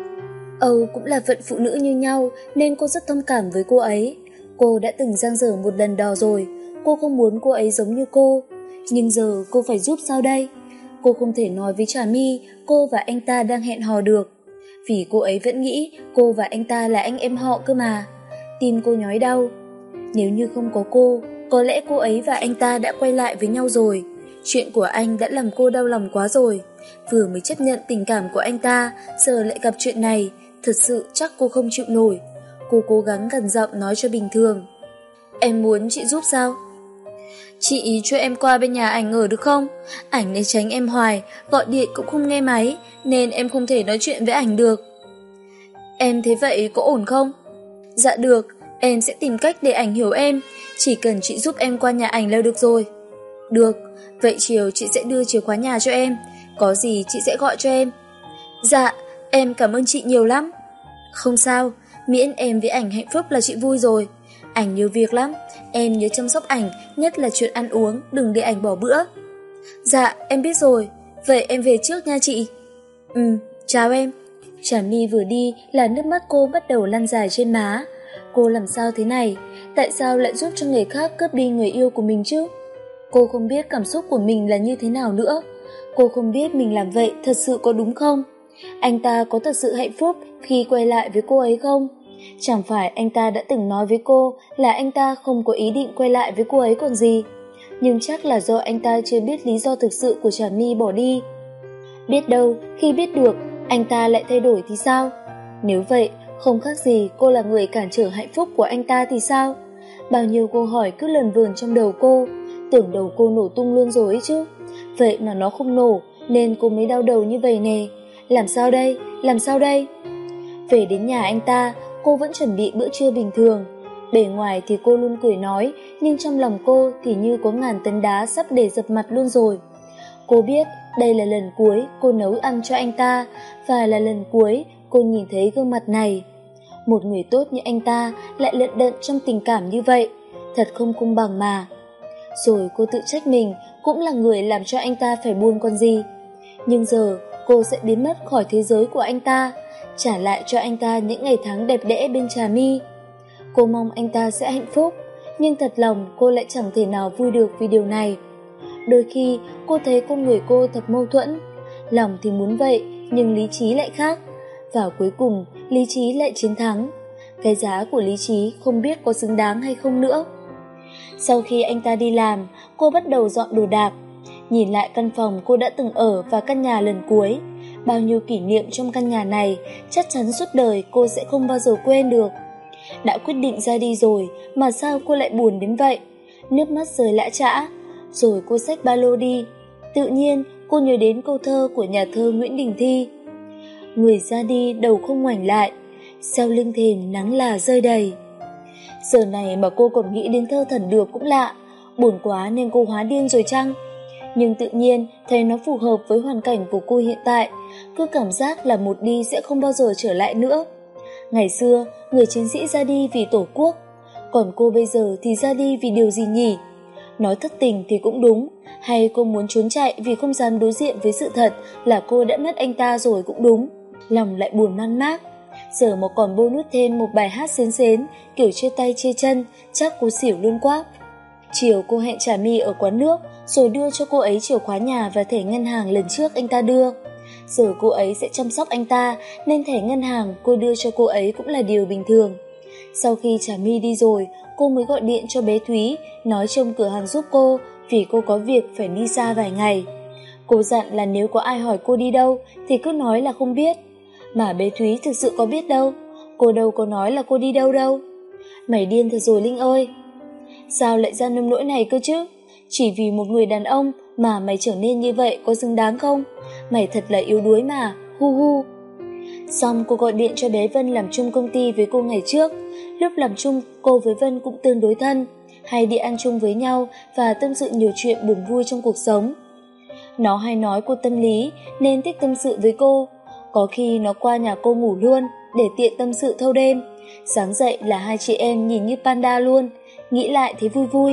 Âu cũng là phận phụ nữ như nhau, nên cô rất thông cảm với cô ấy. Cô đã từng dang dở một lần đò rồi, cô không muốn cô ấy giống như cô. Nhưng giờ cô phải giúp sao đây? cô không thể nói với Trà My cô và anh ta đang hẹn hò được, vì cô ấy vẫn nghĩ cô và anh ta là anh em họ cơ mà. Tim cô nhói đau. Nếu như không có cô, có lẽ cô ấy và anh ta đã quay lại với nhau rồi. Chuyện của anh đã làm cô đau lòng quá rồi. Vừa mới chấp nhận tình cảm của anh ta, giờ lại gặp chuyện này, thật sự chắc cô không chịu nổi. Cô cố gắng gằn giọng nói cho bình thường. Em muốn chị giúp sao? Chị cho em qua bên nhà ảnh ở được không? Ảnh này tránh em hoài, gọi điện cũng không nghe máy, nên em không thể nói chuyện với ảnh được. Em thấy vậy có ổn không? Dạ được, em sẽ tìm cách để ảnh hiểu em, chỉ cần chị giúp em qua nhà ảnh là được rồi. Được, vậy chiều chị sẽ đưa chìa khóa nhà cho em, có gì chị sẽ gọi cho em. Dạ, em cảm ơn chị nhiều lắm. Không sao, miễn em với ảnh hạnh phúc là chị vui rồi. Ảnh nhiều việc lắm, em nhớ chăm sóc ảnh, nhất là chuyện ăn uống, đừng để ảnh bỏ bữa. Dạ, em biết rồi, vậy em về trước nha chị. Ừ, chào em. Trà My vừa đi là nước mắt cô bắt đầu lăn dài trên má. Cô làm sao thế này? Tại sao lại giúp cho người khác cướp đi người yêu của mình chứ? Cô không biết cảm xúc của mình là như thế nào nữa. Cô không biết mình làm vậy thật sự có đúng không? Anh ta có thật sự hạnh phúc khi quay lại với cô ấy không? Chẳng phải anh ta đã từng nói với cô là anh ta không có ý định quay lại với cô ấy còn gì. Nhưng chắc là do anh ta chưa biết lý do thực sự của Trà My bỏ đi. Biết đâu, khi biết được, anh ta lại thay đổi thì sao? Nếu vậy, không khác gì cô là người cản trở hạnh phúc của anh ta thì sao? Bao nhiêu câu hỏi cứ lờn vờn trong đầu cô, tưởng đầu cô nổ tung luôn rồi ấy chứ. Vậy mà nó không nổ, nên cô mới đau đầu như vậy nè. Làm sao đây? Làm sao đây? Về đến nhà anh ta, cô vẫn chuẩn bị bữa trưa bình thường. Bề ngoài thì cô luôn cười nói, nhưng trong lòng cô thì như có ngàn tấn đá sắp để dập mặt luôn rồi. Cô biết đây là lần cuối cô nấu ăn cho anh ta, và là lần cuối cô nhìn thấy gương mặt này. Một người tốt như anh ta lại lận đận trong tình cảm như vậy, thật không công bằng mà. Rồi cô tự trách mình cũng là người làm cho anh ta phải buồn còn gì. Nhưng giờ cô sẽ biến mất khỏi thế giới của anh ta, trả lại cho anh ta những ngày tháng đẹp đẽ bên Trà My. Cô mong anh ta sẽ hạnh phúc, nhưng thật lòng cô lại chẳng thể nào vui được vì điều này. Đôi khi cô thấy con người cô thật mâu thuẫn, lòng thì muốn vậy nhưng lý trí lại khác, và cuối cùng lý trí lại chiến thắng. Cái giá của lý trí không biết có xứng đáng hay không nữa. Sau khi anh ta đi làm, cô bắt đầu dọn đồ đạc. Nhìn lại căn phòng cô đã từng ở và căn nhà lần cuối, bao nhiêu kỷ niệm trong căn nhà này, chắc chắn suốt đời cô sẽ không bao giờ quên được. Đã quyết định ra đi rồi mà sao cô lại buồn đến vậy? Nước mắt rơi lã chã. Rồi cô xách ba lô đi. Tự nhiên cô nhớ đến câu thơ của nhà thơ Nguyễn Đình Thi. Người ra đi đầu không ngoảnh lại, sau lưng thềm nắng là rơi đầy. Giờ này mà cô còn nghĩ đến thơ thần được cũng lạ. Buồn quá nên cô hóa điên rồi chăng? Nhưng tự nhiên thấy nó phù hợp với hoàn cảnh của cô hiện tại. Cứ cảm giác là một đi sẽ không bao giờ trở lại nữa. Ngày xưa người chiến sĩ ra đi vì tổ quốc, còn cô bây giờ thì ra đi vì điều gì nhỉ? Nói thất tình thì cũng đúng, hay cô muốn trốn chạy vì không dám đối diện với sự thật là cô đã mất anh ta rồi cũng đúng. Lòng lại buồn man mác. Giờ mà còn bô nút thêm một bài hát xến xến, kiểu chia tay chia chân, chắc cô xỉu luôn quá. Chiều cô hẹn Trà My ở quán nước, rồi đưa cho cô ấy chìa khóa nhà và thẻ ngân hàng lần trước anh ta đưa. Giờ cô ấy sẽ chăm sóc anh ta, nên thẻ ngân hàng cô đưa cho cô ấy cũng là điều bình thường. Sau khi Trà My đi rồi, cô mới gọi điện cho bé Thúy, nói trông cửa hàng giúp cô, vì cô có việc phải đi xa vài ngày. Cô dặn là nếu có ai hỏi cô đi đâu, thì cứ nói là không biết. Mà bé Thúy thực sự có biết đâu, cô đâu có nói là cô đi đâu đâu. Mày điên thật rồi Linh ơi. Sao lại ra nông nỗi này cơ chứ? Chỉ vì một người đàn ông mà mày trở nên như vậy có xứng đáng không? Mày thật là yếu đuối mà, hu hu. Xong cô gọi điện cho bé Vân làm chung công ty với cô ngày trước. Lúc làm chung cô với Vân cũng tương đối thân, hay đi ăn chung với nhau và tâm sự nhiều chuyện buồn vui trong cuộc sống. Nó hay nói cô tâm lý nên thích tâm sự với cô. Có khi nó qua nhà cô ngủ luôn để tiện tâm sự thâu đêm. Sáng dậy là hai chị em nhìn như panda luôn. Nghĩ lại thấy vui vui.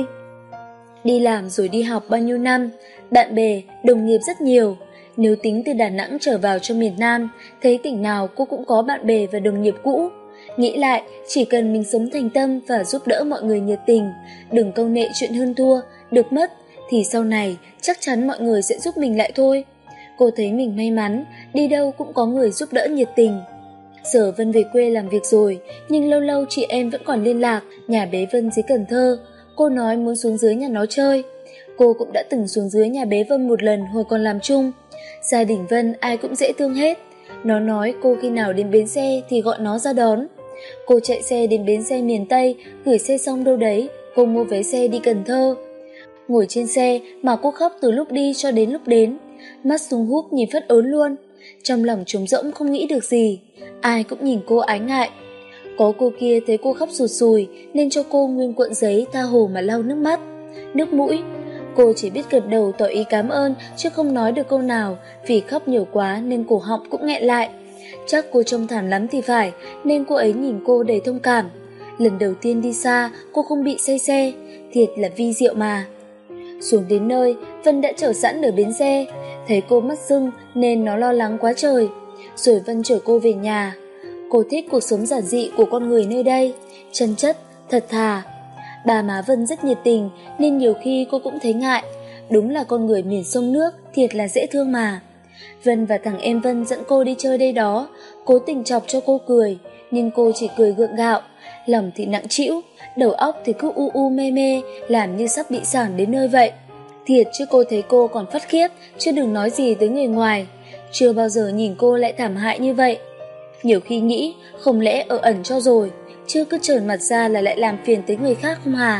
Đi làm rồi đi học bao nhiêu năm, bạn bè, đồng nghiệp rất nhiều. Nếu tính từ Đà Nẵng trở vào trong miền Nam, thấy tỉnh nào cô cũng có bạn bè và đồng nghiệp cũ. Nghĩ lại, chỉ cần mình sống thành tâm và giúp đỡ mọi người nhiệt tình, đừng câu nệ chuyện hơn thua, được mất, thì sau này chắc chắn mọi người sẽ giúp mình lại thôi. Cô thấy mình may mắn, đi đâu cũng có người giúp đỡ nhiệt tình. Giờ Vân về quê làm việc rồi, nhưng lâu lâu chị em vẫn còn liên lạc. Nhà bé Vân dưới Cần Thơ, cô nói muốn xuống dưới nhà nó chơi. Cô cũng đã từng xuống dưới nhà bé Vân một lần hồi còn làm chung. Gia đình Vân ai cũng dễ thương hết. Nó nói cô khi nào đến bến xe thì gọi nó ra đón. Cô chạy xe đến bến xe miền Tây, gửi xe xong đâu đấy, cô mua vé xe đi Cần Thơ. Ngồi trên xe mà cô khóc từ lúc đi cho đến lúc đến. Mắt sung húp nhìn phát ớn luôn. Trong lòng trống rỗng không nghĩ được gì. Ai cũng nhìn cô ái ngại. Có cô kia thấy cô khóc sụt sùi nên cho cô nguyên cuộn giấy tha hồ mà lau nước mắt, nước mũi. Cô chỉ biết gật đầu tỏ ý cảm ơn chứ không nói được câu nào, vì khóc nhiều quá nên cổ họng cũng nghẹn lại. Chắc cô trông thảm lắm thì phải, nên cô ấy nhìn cô đầy thông cảm. Lần đầu tiên đi xa cô không bị say xe, thiệt là vi diệu mà. Xuống đến nơi, Vân đã chờ sẵn ở bến xe. Thấy cô mắt sưng nên nó lo lắng quá trời. Rồi Vân chở cô về nhà. Cô thích cuộc sống giản dị của con người nơi đây, chân chất, thật thà. Bà má Vân rất nhiệt tình nên nhiều khi cô cũng thấy ngại. Đúng là con người miền sông nước, thiệt là dễ thương mà. Vân và thằng em Vân dẫn cô đi chơi đây đó, cố tình chọc cho cô cười, nhưng cô chỉ cười gượng gạo. Lòng thì nặng trĩu, đầu óc thì cứ u u mê mê, làm như sắp bị sảng đến nơi vậy. Thiệt chứ cô thấy cô còn phát khiếp, chứ đừng nói gì tới người ngoài. Chưa bao giờ nhìn cô lại thảm hại như vậy. Nhiều khi nghĩ không lẽ ở ẩn cho rồi, chứ cứ trởn mặt ra là lại làm phiền tới người khác không hà.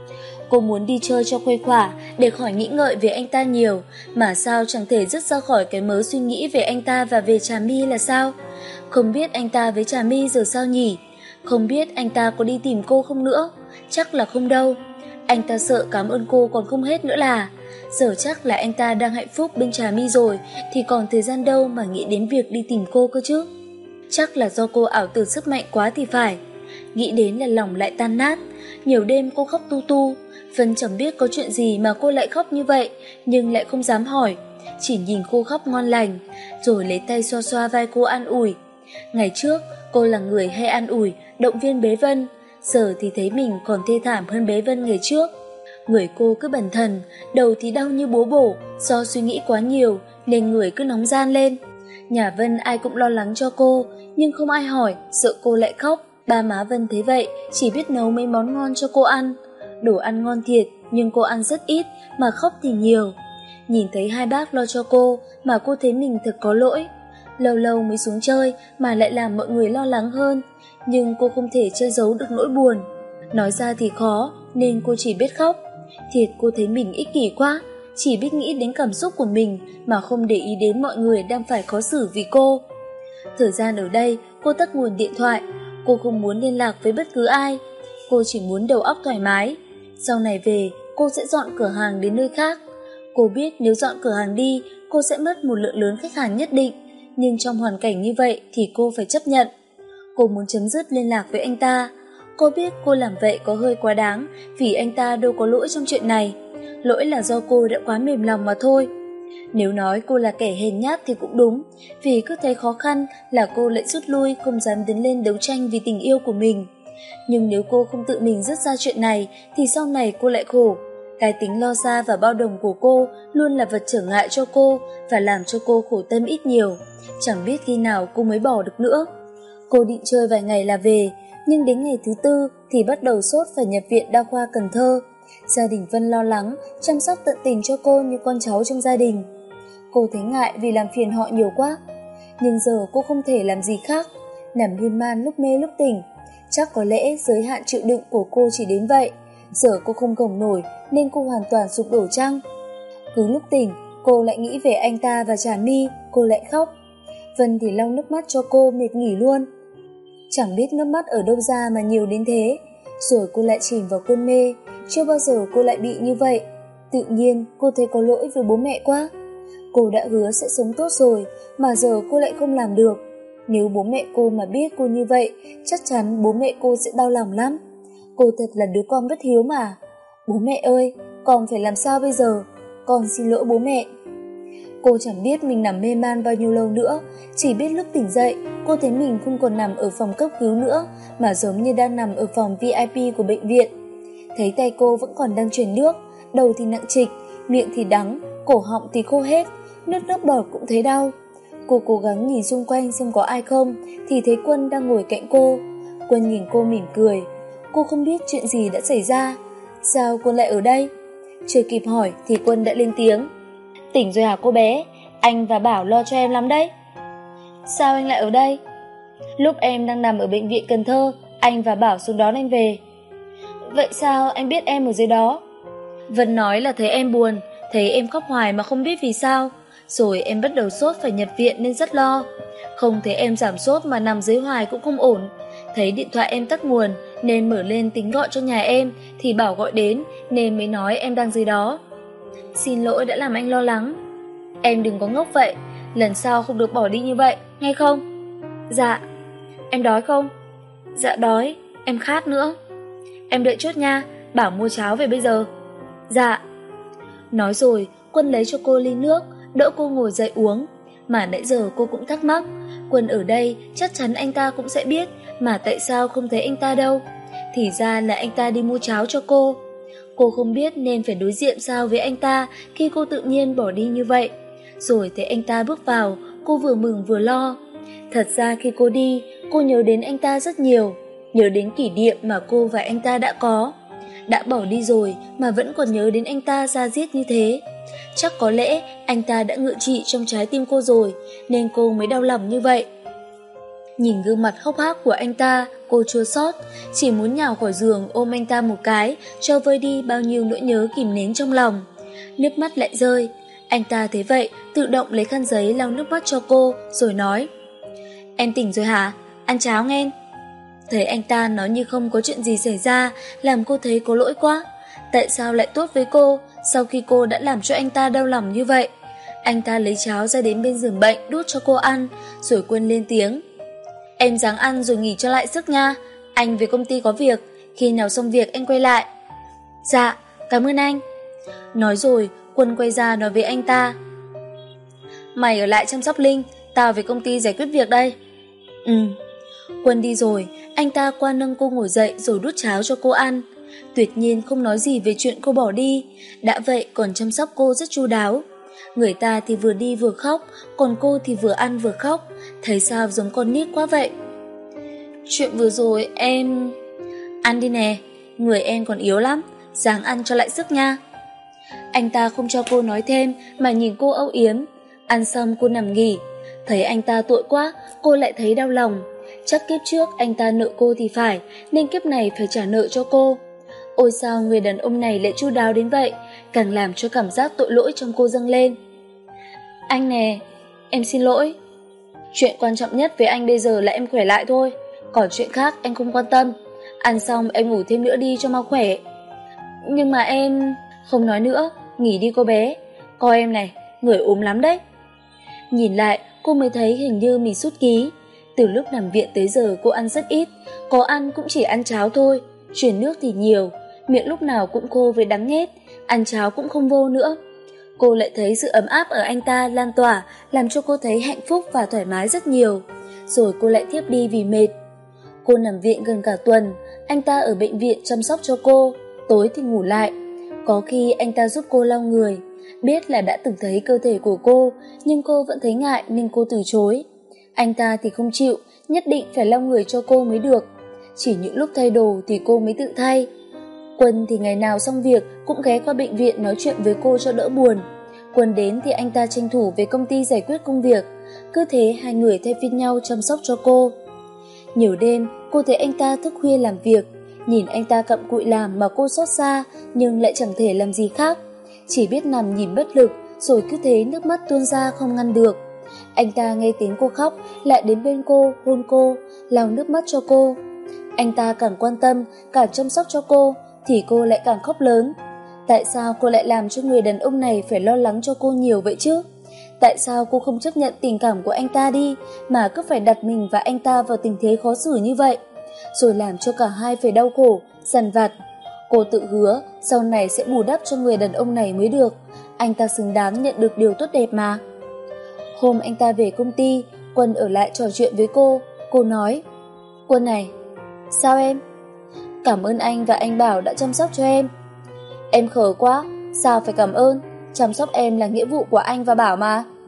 Cô muốn đi chơi cho khuây khỏa để khỏi nghĩ ngợi về anh ta nhiều, mà sao chẳng thể dứt ra khỏi cái mớ suy nghĩ về anh ta và về Trà My là sao. Không biết anh ta với Trà My giờ sao nhỉ? Không biết anh ta có đi tìm cô không nữa? Chắc là không đâu. Anh ta sợ cảm ơn cô còn không hết nữa là. Giờ chắc là anh ta đang hạnh phúc bên Trà My rồi, thì còn thời gian đâu mà nghĩ đến việc đi tìm cô cơ chứ. Chắc là do cô ảo tưởng sức mạnh quá thì phải. Nghĩ đến là lòng lại tan nát. Nhiều đêm cô khóc tu tu. Vân chẳng biết có chuyện gì mà cô lại khóc như vậy, nhưng lại không dám hỏi, chỉ nhìn cô khóc ngon lành, rồi lấy tay xoa xoa vai cô an ủi. Ngày trước cô là người hay an ủi, động viên bé Vân, giờ thì thấy mình còn thê thảm hơn bé Vân ngày trước. Người cô cứ bần thần, đầu thì đau như búa bổ, do suy nghĩ quá nhiều nên người cứ nóng gian lên. Nhà Vân ai cũng lo lắng cho cô, nhưng không ai hỏi, sợ cô lại khóc. Ba má Vân thấy vậy, chỉ biết nấu mấy món ngon cho cô ăn. Đồ ăn ngon thiệt, nhưng cô ăn rất ít, mà khóc thì nhiều. Nhìn thấy hai bác lo cho cô, mà cô thấy mình thật có lỗi. Lâu lâu mới xuống chơi, mà lại làm mọi người lo lắng hơn. Nhưng cô không thể che giấu được nỗi buồn. Nói ra thì khó, nên cô chỉ biết khóc. Thiệt cô thấy mình ích kỷ quá, chỉ biết nghĩ đến cảm xúc của mình, mà không để ý đến mọi người đang phải khó xử vì cô. Thời gian ở đây, cô tắt nguồn điện thoại. Cô không muốn liên lạc với bất cứ ai. Cô chỉ muốn đầu óc thoải mái. Sau này về, cô sẽ dọn cửa hàng đến nơi khác. Cô biết nếu dọn cửa hàng đi, cô sẽ mất một lượng lớn khách hàng nhất định. Nhưng trong hoàn cảnh như vậy thì cô phải chấp nhận. Cô muốn chấm dứt liên lạc với anh ta. Cô biết cô làm vậy có hơi quá đáng, vì anh ta đâu có lỗi trong chuyện này. Lỗi là do cô đã quá mềm lòng mà thôi. Nếu nói cô là kẻ hèn nhát thì cũng đúng, vì cứ thấy khó khăn là cô lại rút lui, không dám đứng lên đấu tranh vì tình yêu của mình. Nhưng nếu cô không tự mình dứt ra chuyện này thì sau này cô lại khổ. Cái tính lo xa và bao đồng của cô luôn là vật trở ngại cho cô và làm cho cô khổ tâm ít nhiều. Chẳng biết khi nào cô mới bỏ được nữa. Cô định chơi vài ngày là về, nhưng đến ngày thứ tư thì bắt đầu sốt phải nhập viện đa khoa Cần Thơ. Gia đình Vân lo lắng, chăm sóc tận tình cho cô như con cháu trong gia đình. Cô thấy ngại vì làm phiền họ nhiều quá. Nhưng giờ cô không thể làm gì khác, nằm miên man lúc mê lúc tỉnh. Chắc có lẽ giới hạn chịu đựng của cô chỉ đến vậy. Giờ cô không gồng nổi nên cô hoàn toàn sụp đổ chăng. Cứ lúc tỉnh, cô lại nghĩ về anh ta và Trà My, cô lại khóc. Vân thì lau nước mắt cho cô mệt nghỉ luôn. Chẳng biết nước mắt ở đâu ra mà nhiều đến thế. Rồi cô lại chìm vào cơn mê. Chưa bao giờ cô lại bị như vậy. Tự nhiên cô thấy có lỗi với bố mẹ quá. Cô đã hứa sẽ sống tốt rồi, mà giờ cô lại không làm được. Nếu bố mẹ cô mà biết cô như vậy, chắc chắn bố mẹ cô sẽ đau lòng lắm. Cô thật là đứa con bất hiếu mà. Bố mẹ ơi, con phải làm sao bây giờ? Con xin lỗi bố mẹ. Cô chẳng biết mình nằm mê man bao nhiêu lâu nữa. Chỉ biết lúc tỉnh dậy, cô thấy mình không còn nằm ở phòng cấp cứu nữa, mà giống như đang nằm ở phòng vi ai pi của bệnh viện. Thấy tay cô vẫn còn đang chuyển nước, đầu thì nặng trịch, miệng thì đắng, cổ họng thì khô hết. nuốt nước bọt cũng thấy đau. Cô cố gắng nhìn xung quanh xem có ai không, thì thấy Quân đang ngồi cạnh cô. Quân nhìn cô mỉm cười. Cô không biết chuyện gì đã xảy ra. Sao Quân lại ở đây? Chưa kịp hỏi thì Quân đã lên tiếng. Tỉnh rồi hả cô bé? Anh và Bảo lo cho em lắm đấy. Sao anh lại ở đây? Lúc em đang nằm ở bệnh viện Cần Thơ, anh và Bảo xuống đón anh về. Vậy sao anh biết em ở dưới đó? Vân nói là thấy em buồn, thấy em khóc hoài mà không biết vì sao. Rồi em bắt đầu sốt phải nhập viện nên rất lo. Không thấy em giảm sốt mà nằm dưới hoài cũng không ổn. Thấy điện thoại em tắt nguồn nên mở lên tính gọi cho nhà em, thì Bảo gọi đến nên mới nói em đang dưới đó. Xin lỗi đã làm anh lo lắng. Em đừng có ngốc vậy, lần sau không được bỏ đi như vậy, nghe không? Dạ. Em đói không? Dạ đói, em khát nữa. Em đợi chút nha, Bảo mua cháo về bây giờ. Dạ. Nói rồi, Quân lấy cho cô ly nước, đỡ cô ngồi dậy uống. Mà nãy giờ cô cũng thắc mắc, Quân ở đây chắc chắn anh ta cũng sẽ biết, mà tại sao không thấy anh ta đâu? Thì ra là anh ta đi mua cháo cho cô. Cô không biết nên phải đối diện sao với anh ta khi cô tự nhiên bỏ đi như vậy. Rồi thấy anh ta bước vào, cô vừa mừng vừa lo. Thật ra khi cô đi, cô nhớ đến anh ta rất nhiều, nhớ đến kỷ niệm mà cô và anh ta đã có. Đã bỏ đi rồi mà vẫn còn nhớ đến anh ta da diết như thế. Chắc có lẽ anh ta đã ngự trị trong trái tim cô rồi, nên cô mới đau lòng như vậy. Nhìn gương mặt hốc hác của anh ta, cô chua xót, chỉ muốn nhào khỏi giường ôm anh ta một cái, cho vơi đi bao nhiêu nỗi nhớ kìm nén trong lòng. Nước mắt lại rơi. Anh ta thấy vậy, tự động lấy khăn giấy lau nước mắt cho cô, rồi nói: Em tỉnh rồi hả? Ăn cháo nghe. Thấy anh ta nói như không có chuyện gì xảy ra, làm cô thấy có lỗi quá. Tại sao lại tốt với cô, sau khi cô đã làm cho anh ta đau lòng như vậy? Anh ta lấy cháo ra đến bên giường bệnh đút cho cô ăn, rồi Quân lên tiếng: Em ráng ăn rồi nghỉ cho lại sức nha. Anh về công ty có việc, khi nào xong việc anh quay lại. Dạ, cảm ơn anh. Nói rồi, Quân quay ra nói với anh ta: Mày ở lại chăm sóc Linh, tao về công ty giải quyết việc đây. Ừ. Quân đi rồi, anh ta qua nâng cô ngồi dậy rồi đút cháo cho cô ăn. Tuyệt nhiên không nói gì về chuyện cô bỏ đi, đã vậy còn chăm sóc cô rất chu đáo. Người ta thì vừa đi vừa khóc, còn cô thì vừa ăn vừa khóc, thấy sao giống con nít quá vậy. Chuyện vừa rồi em... Ăn đi nè, người em còn yếu lắm, ráng ăn cho lại sức nha. Anh ta không cho cô nói thêm mà nhìn cô âu yếm. Ăn xong cô nằm nghỉ. Thấy anh ta tội quá, cô lại thấy đau lòng. Chắc kiếp trước anh ta nợ cô thì phải, nên kiếp này phải trả nợ cho cô. Ôi sao người đàn ông này lại chu đáo đến vậy, càng làm cho cảm giác tội lỗi trong cô dâng lên. Anh nè, em xin lỗi. Chuyện quan trọng nhất với anh bây giờ là em khỏe lại thôi, còn chuyện khác anh không quan tâm. Ăn xong em ngủ thêm nữa đi cho mau khỏe. Nhưng mà em... Không nói nữa, nghỉ đi cô bé. Coi em này, người ốm lắm đấy. Nhìn lại, cô mới thấy hình như mình sút ký. Từ lúc nằm viện tới giờ cô ăn rất ít, có ăn cũng chỉ ăn cháo thôi, chuyển nước thì nhiều, miệng lúc nào cũng khô với đắng nghét, ăn cháo cũng không vô nữa. Cô lại thấy sự ấm áp ở anh ta lan tỏa, làm cho cô thấy hạnh phúc và thoải mái rất nhiều. Rồi cô lại thiếp đi vì mệt. Cô nằm viện gần cả tuần, anh ta ở bệnh viện chăm sóc cho cô, tối thì ngủ lại. Có khi anh ta giúp cô lau người. Biết là đã từng thấy cơ thể của cô, nhưng cô vẫn thấy ngại nên cô từ chối. Anh ta thì không chịu, nhất định phải lau người cho cô mới được. Chỉ những lúc thay đồ thì cô mới tự thay. Quân thì ngày nào xong việc cũng ghé qua bệnh viện nói chuyện với cô cho đỡ buồn. Quân đến thì anh ta tranh thủ về công ty giải quyết công việc. Cứ thế hai người thay phiên nhau chăm sóc cho cô. Nhiều đêm cô thấy anh ta thức khuya làm việc. Nhìn anh ta cặm cụi làm mà cô xót xa, nhưng lại chẳng thể làm gì khác. Chỉ biết nằm nhìn bất lực, rồi cứ thế nước mắt tuôn ra không ngăn được. Anh ta nghe tiếng cô khóc, lại đến bên cô, hôn cô, lau nước mắt cho cô. Anh ta càng quan tâm, càng chăm sóc cho cô, thì cô lại càng khóc lớn. Tại sao cô lại làm cho người đàn ông này phải lo lắng cho cô nhiều vậy chứ? Tại sao cô không chấp nhận tình cảm của anh ta đi, mà cứ phải đặt mình và anh ta vào tình thế khó xử như vậy, rồi làm cho cả hai phải đau khổ, dằn vặt. Cô tự hứa sau này sẽ bù đắp cho người đàn ông này mới được. Anh ta xứng đáng nhận được điều tốt đẹp mà. Hôm anh ta về công ty, Quân ở lại trò chuyện với cô. Cô nói: Quân này. Sao em? Cảm ơn anh và anh Bảo đã chăm sóc cho em. Em khờ quá, sao phải cảm ơn? Chăm sóc em là nghĩa vụ của anh và Bảo mà.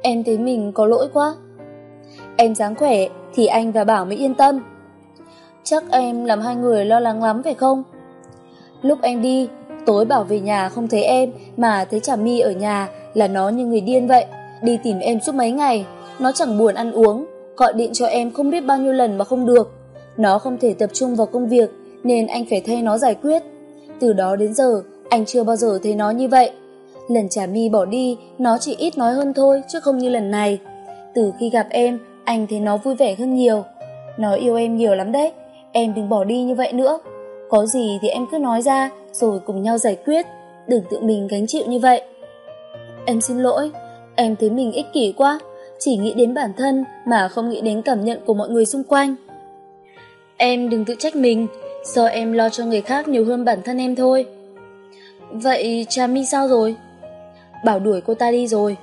Em thấy mình có lỗi quá. Em dáng khỏe thì anh và Bảo mới yên tâm. Chắc em làm hai người lo lắng lắm phải không? Lúc em đi, tối Bảo về nhà không thấy em mà thấy Trà My ở nhà là nó như người điên vậy. Đi tìm em suốt mấy ngày, nó chẳng buồn ăn uống, gọi điện cho em không biết bao nhiêu lần mà không được. Nó không thể tập trung vào công việc nên anh phải thay nó giải quyết. Từ đó đến giờ, anh chưa bao giờ thấy nó như vậy. Lần Trà My bỏ đi, nó chỉ ít nói hơn thôi chứ không như lần này. Từ khi gặp em, anh thấy nó vui vẻ hơn nhiều. Nó yêu em nhiều lắm đấy, em đừng bỏ đi như vậy nữa. Có gì thì em cứ nói ra rồi cùng nhau giải quyết, đừng tự mình gánh chịu như vậy. Em xin lỗi, em thấy mình ích kỷ quá, chỉ nghĩ đến bản thân mà không nghĩ đến cảm nhận của mọi người xung quanh. Em đừng tự trách mình, do em lo cho người khác nhiều hơn bản thân em thôi. Vậy Trà My sao rồi? Bảo đuổi cô ta đi rồi.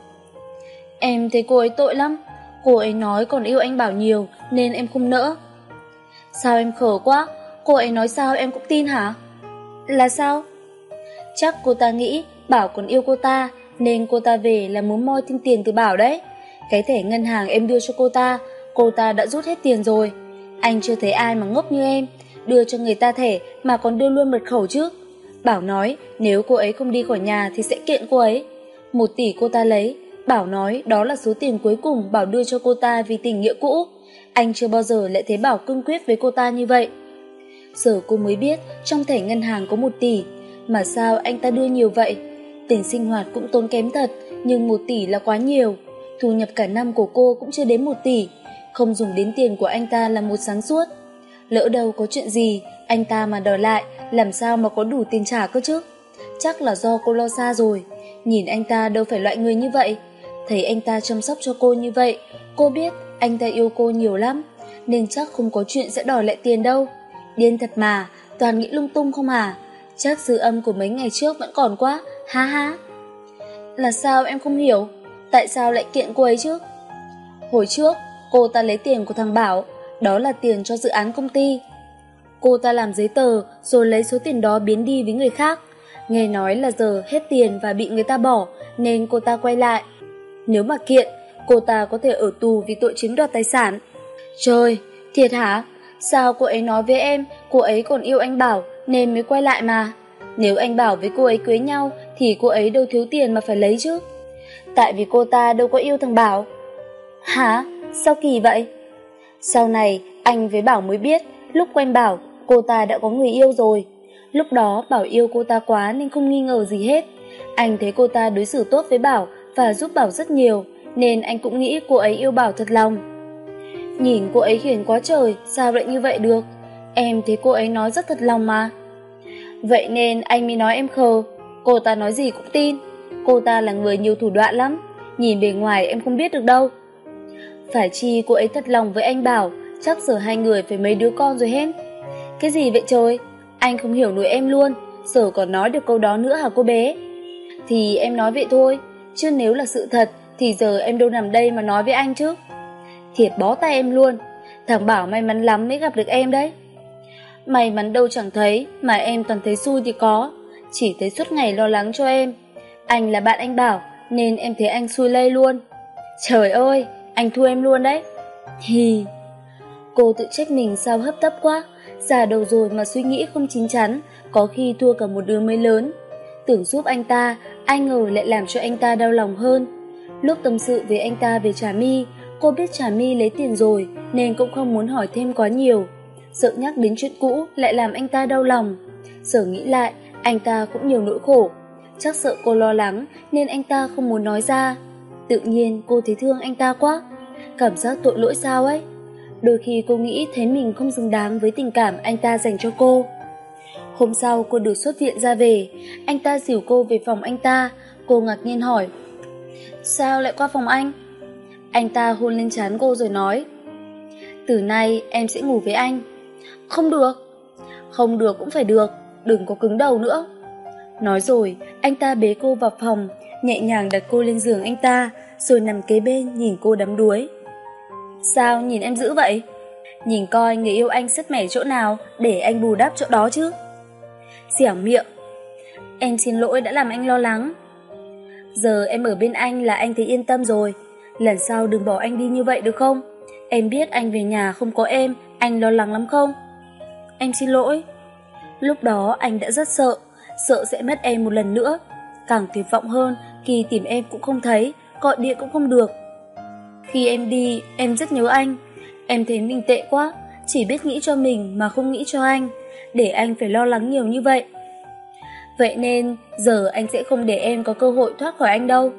Em thấy cô ấy tội lắm, cô ấy nói còn yêu anh Bảo nhiều nên em không nỡ. Sao em khờ quá, cô ấy nói sao em cũng tin hả? Là sao? Chắc cô ta nghĩ Bảo còn yêu cô ta nên cô ta về là muốn moi thêm tiền từ Bảo đấy. Cái thẻ ngân hàng em đưa cho cô ta, cô ta đã rút hết tiền rồi. Anh chưa thấy ai mà ngốc như em, đưa cho người ta thẻ mà còn đưa luôn mật khẩu chứ. Bảo nói nếu cô ấy không đi khỏi nhà thì sẽ kiện cô ấy. Một tỷ cô ta lấy, Bảo nói đó là số tiền cuối cùng Bảo đưa cho cô ta vì tình nghĩa cũ. Anh chưa bao giờ lại thấy Bảo cương quyết với cô ta như vậy. Giờ cô mới biết trong thẻ ngân hàng có một tỷ, mà sao anh ta đưa nhiều vậy? Tiền sinh hoạt cũng tốn kém thật, nhưng một tỷ là quá nhiều. Thu nhập cả năm của cô cũng chưa đến một tỷ, không dùng đến tiền của anh ta là một sáng suốt. Lỡ đâu có chuyện gì, anh ta mà đòi lại, làm sao mà có đủ tiền trả cơ chứ? Chắc là do cô lo xa rồi, nhìn anh ta đâu phải loại người như vậy. Thấy anh ta chăm sóc cho cô như vậy, cô biết anh ta yêu cô nhiều lắm, nên chắc không có chuyện sẽ đòi lại tiền đâu. Điên thật mà, toàn nghĩ lung tung không à? Chắc dư âm của mấy ngày trước vẫn còn quá, ha ha. Là sao em không hiểu? Tại sao lại kiện cô ấy chứ? Hồi trước, cô ta lấy tiền của thằng Bảo, đó là tiền cho dự án công ty. Cô ta làm giấy tờ rồi lấy số tiền đó biến đi với người khác. Nghe nói là giờ hết tiền và bị người ta bỏ nên cô ta quay lại. Nếu mà kiện, cô ta có thể ở tù vì tội chiếm đoạt tài sản. Trời, thiệt hả? Sao cô ấy nói với em cô ấy còn yêu anh Bảo nên mới quay lại mà? Nếu anh Bảo với cô ấy cưới nhau thì cô ấy đâu thiếu tiền mà phải lấy chứ. Tại vì cô ta đâu có yêu thằng Bảo. Hả? Sao kỳ vậy? Sau này anh với Bảo mới biết lúc quen Bảo cô ta đã có người yêu rồi. Lúc đó Bảo yêu cô ta quá nên không nghi ngờ gì hết. Anh thấy cô ta đối xử tốt với Bảo và giúp Bảo rất nhiều nên anh cũng nghĩ cô ấy yêu Bảo thật lòng. Nhìn cô ấy hiền quá trời, sao lại như vậy được? Em thấy cô ấy nói rất thật lòng mà. Vậy nên anh mới nói em khờ. Cô ta nói gì cũng tin. Cô ta là người nhiều thủ đoạn lắm, nhìn bề ngoài em không biết được đâu. Phải chi cô ấy thật lòng với anh Bảo, chắc giờ hai người phải mấy đứa con rồi hết. Cái gì vậy trời? Anh không hiểu nổi em luôn. Giờ còn nói được câu đó nữa hả cô bé? Thì em nói vậy thôi, chứ nếu là sự thật thì giờ em đâu nằm đây mà nói với anh chứ. Thiệt bó tay em luôn. Thằng Bảo may mắn lắm mới gặp được em đấy. May mắn đâu chẳng thấy, mà em toàn thấy xui thì có. Chỉ thấy suốt ngày lo lắng cho em. Anh là bạn anh Bảo nên em thấy anh xui lây luôn. Trời ơi, anh thua em luôn đấy. Thì cô tự trách mình sao hấp tấp quá, già đầu rồi mà suy nghĩ không chín chắn, có khi thua cả một đứa mới lớn. Tưởng giúp anh ta, ai ngờ lại làm cho anh ta đau lòng hơn. Lúc tâm sự với anh ta về Trà My, cô biết Trà My lấy tiền rồi nên cũng không muốn hỏi thêm quá nhiều. Sợ nhắc đến chuyện cũ lại làm anh ta đau lòng. Giờ nghĩ lại, anh ta cũng nhiều nỗi khổ. Chắc sợ cô lo lắng nên anh ta không muốn nói ra. Tự nhiên cô thấy thương anh ta quá. Cảm giác tội lỗi sao ấy. Đôi khi cô nghĩ thấy mình không xứng đáng với tình cảm anh ta dành cho cô. Hôm sau cô được xuất viện ra về. Anh ta dìu cô về phòng anh ta. Cô ngạc nhiên hỏi: Sao lại qua phòng anh? Anh ta hôn lên trán cô rồi nói: Từ nay em sẽ ngủ với anh. Không được. Không được cũng phải được, đừng có cứng đầu nữa. Nói rồi anh ta bế cô vào phòng, nhẹ nhàng đặt cô lên giường anh ta, rồi nằm kế bên nhìn cô đắm đuối. Sao nhìn em dữ vậy? Nhìn coi người yêu anh sứt mẻ chỗ nào để anh bù đắp chỗ đó chứ. Xẻo miệng. Em xin lỗi đã làm anh lo lắng. Giờ em ở bên anh là anh thấy yên tâm rồi. lần sau đừng bỏ anh đi như vậy được không? Em biết anh về nhà không có em, anh lo lắng lắm không? Em xin lỗi. Lúc đó anh đã rất sợ, sợ sẽ mất em một lần nữa. Càng tuyệt vọng hơn khi tìm em cũng không thấy, gọi điện cũng không được. Khi em đi, em rất nhớ anh. Em thấy mình tệ quá, chỉ biết nghĩ cho mình mà không nghĩ cho anh, để anh phải lo lắng nhiều như vậy. Vậy nên giờ anh sẽ không để em có cơ hội thoát khỏi anh đâu.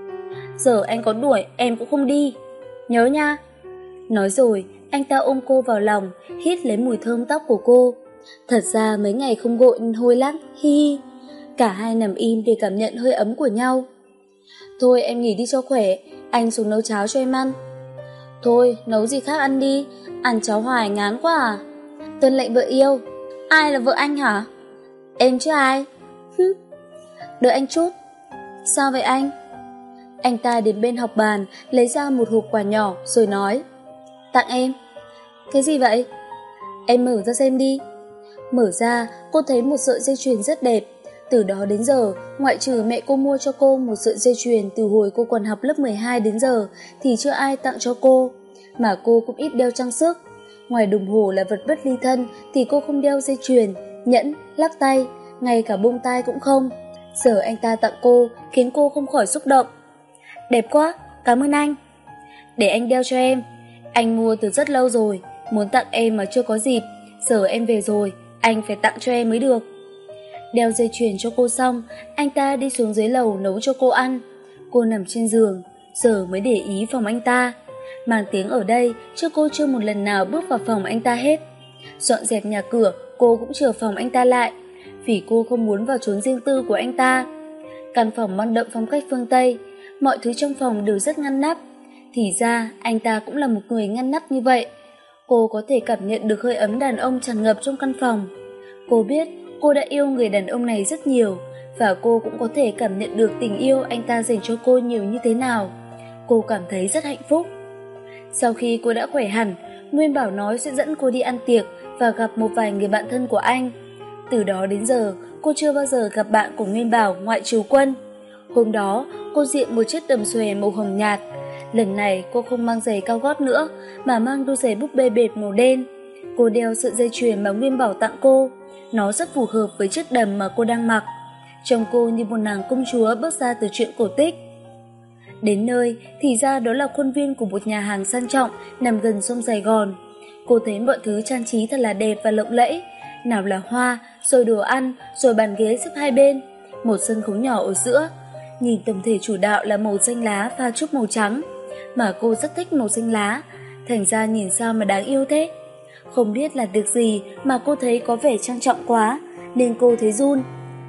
Giờ anh có đuổi em cũng không đi. Nhớ nha. Nói rồi, anh ta ôm cô vào lòng, hít lấy mùi thơm tóc của cô. Thật ra mấy ngày không gội nên hôi lắm, hi hi. Cả hai nằm im để cảm nhận hơi ấm của nhau. Thôi em nghỉ đi cho khỏe, anh xuống nấu cháo cho em ăn. Thôi, nấu gì khác ăn đi, ăn cháo hoài ngán quá à. Tuân lệnh vợ yêu. Ai là vợ anh hả? Em chứ ai? Hứ. Đợi anh chút. Sao vậy anh? Anh ta đến bên học bàn, lấy ra một hộp quà nhỏ rồi nói. Tặng em. Cái gì vậy? Em mở ra xem đi. Mở ra, cô thấy một sợi dây chuyền rất đẹp. Từ đó đến giờ, ngoại trừ mẹ cô mua cho cô một sợi dây chuyền từ hồi cô còn học lớp mười hai đến giờ thì chưa ai tặng cho cô. Mà cô cũng ít đeo trang sức. Ngoài đồng hồ là vật bất ly thân thì cô không đeo dây chuyền, nhẫn, lắc tay, ngay cả bông tai cũng không. Giờ anh ta tặng cô khiến cô không khỏi xúc động. Đẹp quá, cảm ơn anh. Để anh đeo cho em. Anh mua từ rất lâu rồi, muốn tặng em mà chưa có dịp. Giờ em về rồi, anh phải tặng cho em mới được. Đeo dây chuyền cho cô xong, anh ta đi xuống dưới lầu nấu cho cô ăn. Cô nằm trên giường, giờ mới để ý phòng anh ta. Mang tiếng ở đây, chứ cô chưa một lần nào bước vào phòng anh ta hết. Dọn dẹp nhà cửa, cô cũng chừa phòng anh ta lại, vì cô không muốn vào chốn riêng tư của anh ta. Căn phòng mang đậm phong cách phương Tây, mọi thứ trong phòng đều rất ngăn nắp. Thì ra, anh ta cũng là một người ngăn nắp như vậy. Cô có thể cảm nhận được hơi ấm đàn ông tràn ngập trong căn phòng. Cô biết cô đã yêu người đàn ông này rất nhiều, và cô cũng có thể cảm nhận được tình yêu anh ta dành cho cô nhiều như thế nào. Cô cảm thấy rất hạnh phúc. Sau khi cô đã khỏe hẳn, Nguyên Bảo nói sẽ dẫn cô đi ăn tiệc và gặp một vài người bạn thân của anh. Từ đó đến giờ, cô chưa bao giờ gặp bạn của Nguyên Bảo ngoại trừ Quân. Hôm đó, cô diện một chiếc đầm xòe màu hồng nhạt. Lần này cô không mang giày cao gót nữa, mà mang đôi giày búp bê bệt màu đen. Cô đeo sợi dây chuyền mà Nguyên Bảo tặng cô. Nó rất phù hợp với chiếc đầm mà cô đang mặc. Trông cô như một nàng công chúa bước ra từ truyện cổ tích. Đến nơi, thì ra đó là khuôn viên của một nhà hàng sang trọng nằm gần sông Sài Gòn. Cô thấy mọi thứ trang trí thật là đẹp và lộng lẫy. Nào là hoa, rồi đồ ăn, rồi bàn ghế xếp hai bên, một sân khấu nhỏ ở giữa. Nhìn tổng thể chủ đạo là màu xanh lá pha chút màu trắng, mà cô rất thích màu xanh lá, thành ra nhìn sao mà đáng yêu thế. Không biết là việc gì mà cô thấy có vẻ trang trọng quá, nên cô thấy run.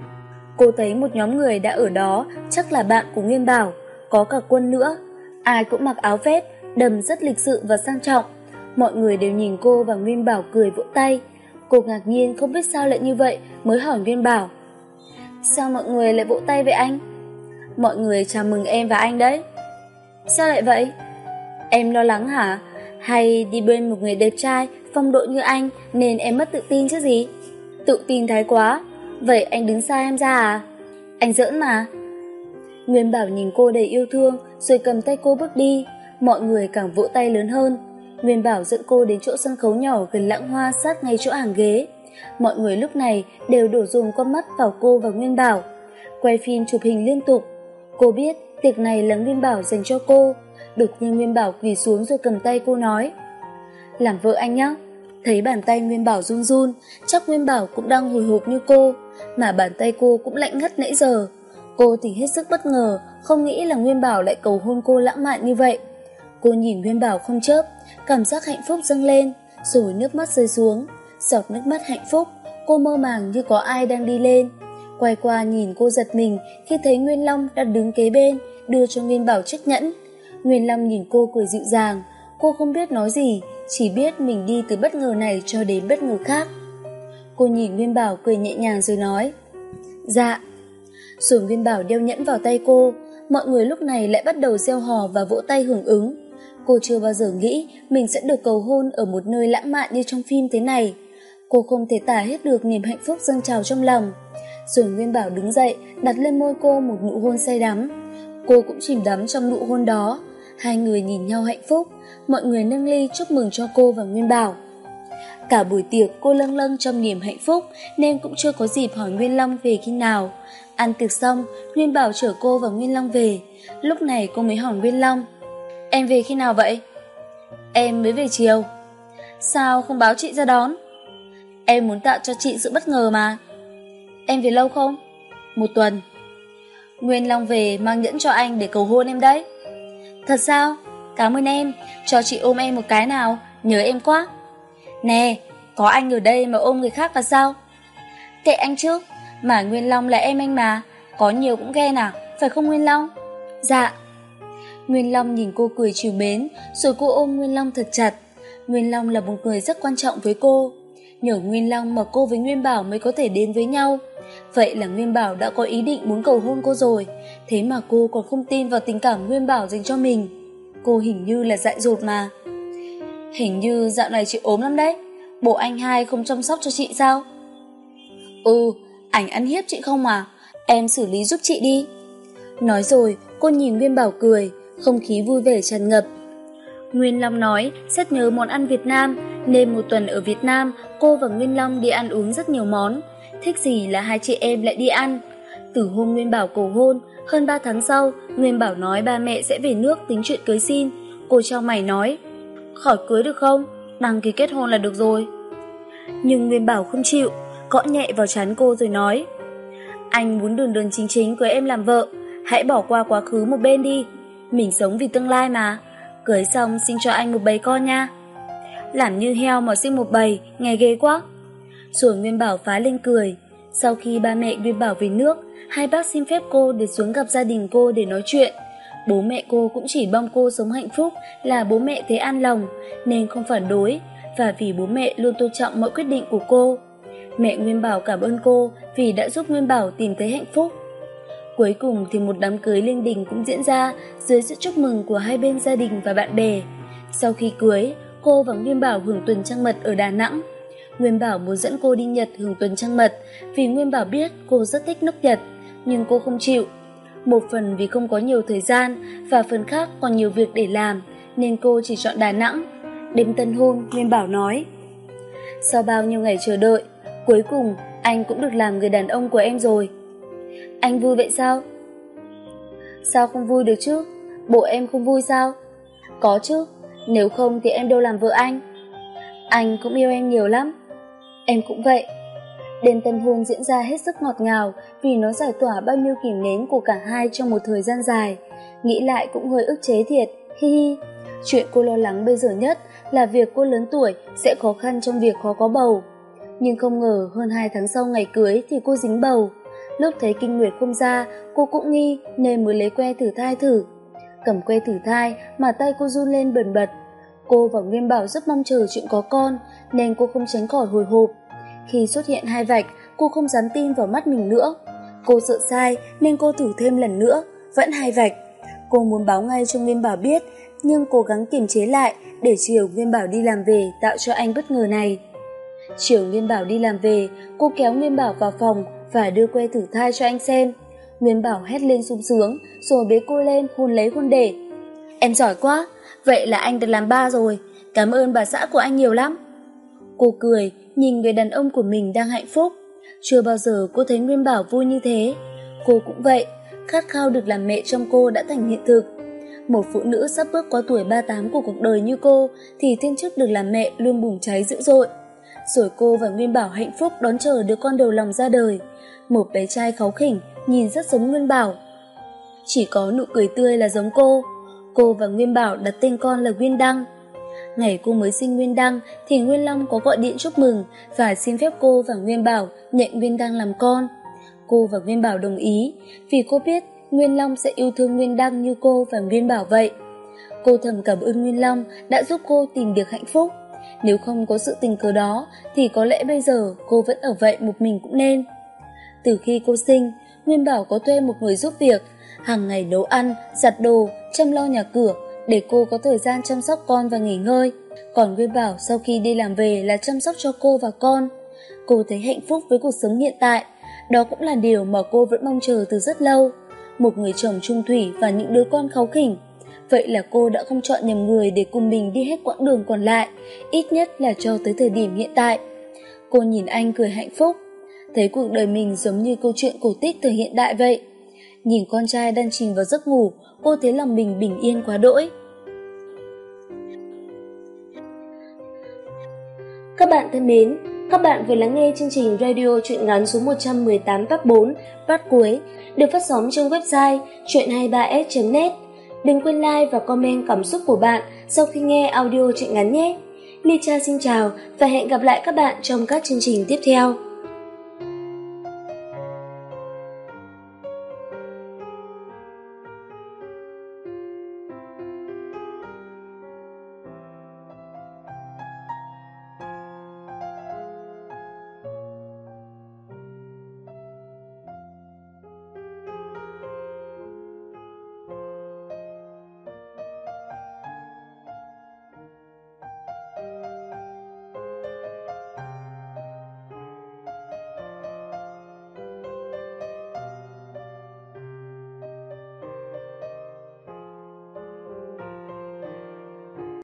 Cô thấy một nhóm người đã ở đó, chắc là bạn của Nguyên Bảo, có cả Quân nữa. Ai cũng mặc áo vest, đầm rất lịch sự và sang trọng. Mọi người đều nhìn cô và Nguyên Bảo cười vỗ tay. Cô ngạc nhiên không biết sao lại như vậy, mới hỏi Nguyên Bảo. Sao mọi người lại vỗ tay vậy anh? Mọi người chào mừng em và anh đấy. Sao lại vậy? Em lo lắng hả? Hay đi bên một người đẹp trai, phong độ như anh nên em mất tự tin chứ gì? Tự tin thái quá. Vậy anh đứng xa em ra à? Anh giỡn mà. Nguyên Bảo nhìn cô đầy yêu thương, rồi cầm tay cô bước đi. Mọi người càng vỗ tay lớn hơn. Nguyên Bảo dẫn cô đến chỗ sân khấu nhỏ gần lãng hoa sát ngay chỗ hàng ghế. Mọi người lúc này đều đổ dồn con mắt vào cô và Nguyên Bảo. Quay phim chụp hình liên tục. Cô biết tiệc này là Nguyên Bảo dành cho cô. Đột nhiên Nguyên Bảo quỳ xuống rồi cầm tay cô nói. Làm vợ anh nhé. Thấy bàn tay Nguyên Bảo run run, chắc Nguyên Bảo cũng đang hồi hộp như cô, mà bàn tay cô cũng lạnh ngắt nãy giờ. Cô thì hết sức bất ngờ, không nghĩ là Nguyên Bảo lại cầu hôn cô lãng mạn như vậy. Cô nhìn Nguyên Bảo không chớp, cảm giác hạnh phúc dâng lên, rồi nước mắt rơi xuống. Giọt nước mắt hạnh phúc, cô mơ màng như có ai đang đi lên. Quay qua nhìn cô giật mình khi thấy Nguyên Long đang đứng kế bên, đưa cho Nguyên Bảo chiếc nhẫn. Nguyên Long nhìn cô cười dịu dàng, cô không biết nói gì, chỉ biết mình đi từ bất ngờ này cho đến bất ngờ khác. Cô nhìn Nguyên Bảo cười nhẹ nhàng rồi nói. Dạ. Rồi Nguyên Bảo đeo nhẫn vào tay cô, mọi người lúc này lại bắt đầu reo hò và vỗ tay hưởng ứng. Cô chưa bao giờ nghĩ mình sẽ được cầu hôn ở một nơi lãng mạn như trong phim thế này. Cô không thể tả hết được niềm hạnh phúc dâng trào trong lòng. Rồi Nguyên Bảo đứng dậy, đặt lên môi cô một nụ hôn say đắm. Cô cũng chìm đắm trong nụ hôn đó. Hai người nhìn nhau hạnh phúc, mọi người nâng ly chúc mừng cho cô và Nguyên Bảo. Cả buổi tiệc cô lâng lâng trong niềm hạnh phúc nên cũng chưa có dịp hỏi Nguyên Long về khi nào. Ăn tiệc xong, Nguyên Bảo chở cô và Nguyên Long về. Lúc này cô mới hỏi Nguyên Long: Em về khi nào vậy? Em mới về chiều. Sao không báo chị ra đón? Em muốn tạo cho chị sự bất ngờ mà. Em về lâu không? Một tuần. Nguyên Long về mang nhẫn cho anh để cầu hôn em đấy. Thật sao? Cảm ơn em, cho chị ôm em một cái nào, nhớ em quá. Nè, có anh ở đây mà ôm người khác là sao? Kệ anh chứ, mà Nguyên Long là em anh mà, có nhiều cũng ghen à, phải không Nguyên Long? Dạ. Nguyên Long nhìn cô cười trìu mến, rồi cô ôm Nguyên Long thật chặt. Nguyên Long là một người rất quan trọng với cô. Nhờ Nguyên Long mà cô với Nguyên Bảo mới có thể đến với nhau. Vậy là Nguyên Bảo đã có ý định muốn cầu hôn cô rồi, thế mà cô còn không tin vào tình cảm Nguyên Bảo dành cho mình. Cô hình như là dại dột mà. Hình như dạo này chị ốm lắm đấy, bộ anh hai không chăm sóc cho chị sao? Ừ, ảnh ăn hiếp chị không à, em xử lý giúp chị đi. Nói rồi cô nhìn Nguyên Bảo cười, không khí vui vẻ tràn ngập. Nguyên Long nói rất nhớ món ăn Việt Nam, nên một tuần ở Việt Nam cô và Nguyên Long đi ăn uống rất nhiều món. Thích gì là hai chị em lại đi ăn. Từ hôm Nguyên Bảo cầu hôn, hơn ba tháng sau, Nguyên Bảo nói ba mẹ sẽ về nước tính chuyện cưới xin. Cô chau mày nói: Khỏi cưới được không? Đăng ký kết hôn là được rồi. Nhưng Nguyên Bảo không chịu, gõ nhẹ vào trán cô rồi nói: Anh muốn đường đường chính chính cưới em làm vợ, hãy bỏ qua quá khứ một bên đi. Mình sống vì tương lai mà. Cưới xong sinh cho anh một bầy con nha. Làm như heo mà sinh một bầy, nghe ghê quá. Rồi Nguyên Bảo phá lên cười. Sau khi ba mẹ Nguyên Bảo về nước, hai bác xin phép cô để xuống gặp gia đình cô để nói chuyện. Bố mẹ cô cũng chỉ mong cô sống hạnh phúc, là bố mẹ thấy an lòng nên không phản đối, và vì bố mẹ luôn tôn trọng mọi quyết định của cô. Mẹ Nguyên Bảo cảm ơn cô vì đã giúp Nguyên Bảo tìm thấy hạnh phúc. Cuối cùng thì một đám cưới linh đình cũng diễn ra dưới sự chúc mừng của hai bên gia đình và bạn bè. Sau khi cưới, cô và Nguyên Bảo hưởng tuần trăng mật ở Đà Nẵng. Nguyên Bảo muốn dẫn cô đi Nhật hưởng tuần trăng mật vì Nguyên Bảo biết cô rất thích nước Nhật, nhưng cô không chịu. Một phần vì không có nhiều thời gian và phần khác còn nhiều việc để làm nên cô chỉ chọn Đà Nẵng. Đêm tân hôn, Nguyên Bảo nói: Sau bao nhiêu ngày chờ đợi, cuối cùng anh cũng được làm người đàn ông của em rồi. Anh vui vậy sao? Sao không vui được chứ? Bộ em không vui sao? Có chứ, nếu không thì em đâu làm vợ anh. Anh cũng yêu em nhiều lắm. Em cũng vậy. Đêm tân hôn diễn ra hết sức ngọt ngào vì nó giải tỏa bao nhiêu kìm nén của cả hai trong một thời gian dài. Nghĩ lại cũng hơi ức chế thiệt, hi hi. Chuyện cô lo lắng bây giờ nhất là việc cô lớn tuổi sẽ khó khăn trong việc khó có bầu. Nhưng không ngờ hơn hai tháng sau ngày cưới thì cô dính bầu. Lúc thấy kinh nguyệt không ra, cô cũng nghi nên mới lấy que thử thai thử. Cầm que thử thai mà tay cô run lên bần bật. Cô và Nguyên Bảo rất mong chờ chuyện có con nên cô không tránh khỏi hồi hộp. Khi xuất hiện hai vạch, cô không dám tin vào mắt mình nữa. Cô sợ sai nên cô thử thêm lần nữa, vẫn hai vạch. Cô muốn báo ngay cho Nguyên Bảo biết, nhưng cố gắng kiềm chế lại để chiều Nguyên Bảo đi làm về tạo cho anh bất ngờ này. Chiều Nguyên Bảo đi làm về, cô kéo Nguyên Bảo vào phòng và đưa que thử thai cho anh xem. Nguyên Bảo hét lên sung sướng, rồi bế cô lên hôn lấy hôn để. Em giỏi quá, vậy là anh được làm ba rồi, cảm ơn bà xã của anh nhiều lắm. Cô cười, nhìn người đàn ông của mình đang hạnh phúc. Chưa bao giờ cô thấy Nguyên Bảo vui như thế. Cô cũng vậy, khát khao được làm mẹ trong cô đã thành hiện thực. Một phụ nữ sắp bước qua tuổi ba mươi tám của cuộc đời như cô thì thiên chức được làm mẹ luôn bùng cháy dữ dội. Rồi cô và Nguyên Bảo hạnh phúc đón chờ đứa con đầu lòng ra đời. Một bé trai kháu khỉnh, nhìn rất giống Nguyên Bảo. Chỉ có nụ cười tươi là giống cô. Cô và Nguyên Bảo đặt tên con là Nguyên Đăng. Ngày cô mới sinh Nguyên Đăng thì Nguyên Long có gọi điện chúc mừng và xin phép cô và Nguyên Bảo nhận Nguyên Đăng làm con. Cô và Nguyên Bảo đồng ý vì cô biết Nguyên Long sẽ yêu thương Nguyên Đăng như cô và Nguyên Bảo vậy. Cô thầm cảm ơn Nguyên Long đã giúp cô tìm được hạnh phúc. Nếu không có sự tình cờ đó thì có lẽ bây giờ cô vẫn ở vậy một mình cũng nên. Từ khi cô sinh, Nguyên Bảo có thuê một người giúp việc, hàng ngày nấu ăn, giặt đồ, chăm lo nhà cửa để cô có thời gian chăm sóc con và nghỉ ngơi. Còn Nguyên Bảo sau khi đi làm về là chăm sóc cho cô và con. Cô thấy hạnh phúc với cuộc sống hiện tại. Đó cũng là điều mà cô vẫn mong chờ từ rất lâu. Một người chồng trung thủy và những đứa con kháu khỉnh. Vậy là cô đã không chọn nhầm người để cùng mình đi hết quãng đường còn lại, ít nhất là cho tới thời điểm hiện tại. Cô nhìn anh cười hạnh phúc, thấy cuộc đời mình giống như câu chuyện cổ tích thời hiện đại vậy. Nhìn con trai đang chìm vào giấc ngủ, cô thấy lòng mình bình yên quá đỗi. Các bạn thân mến, các bạn vừa lắng nghe chương trình radio truyện ngắn số một trăm mười tám tập bốn, phát cuối, được phát sóng trên website truyện hai mươi ba s chấm net. Đừng quên like và comment cảm xúc của bạn sau khi nghe audio truyện ngắn nhé. Ly Cha xin chào và hẹn gặp lại các bạn trong các chương trình tiếp theo.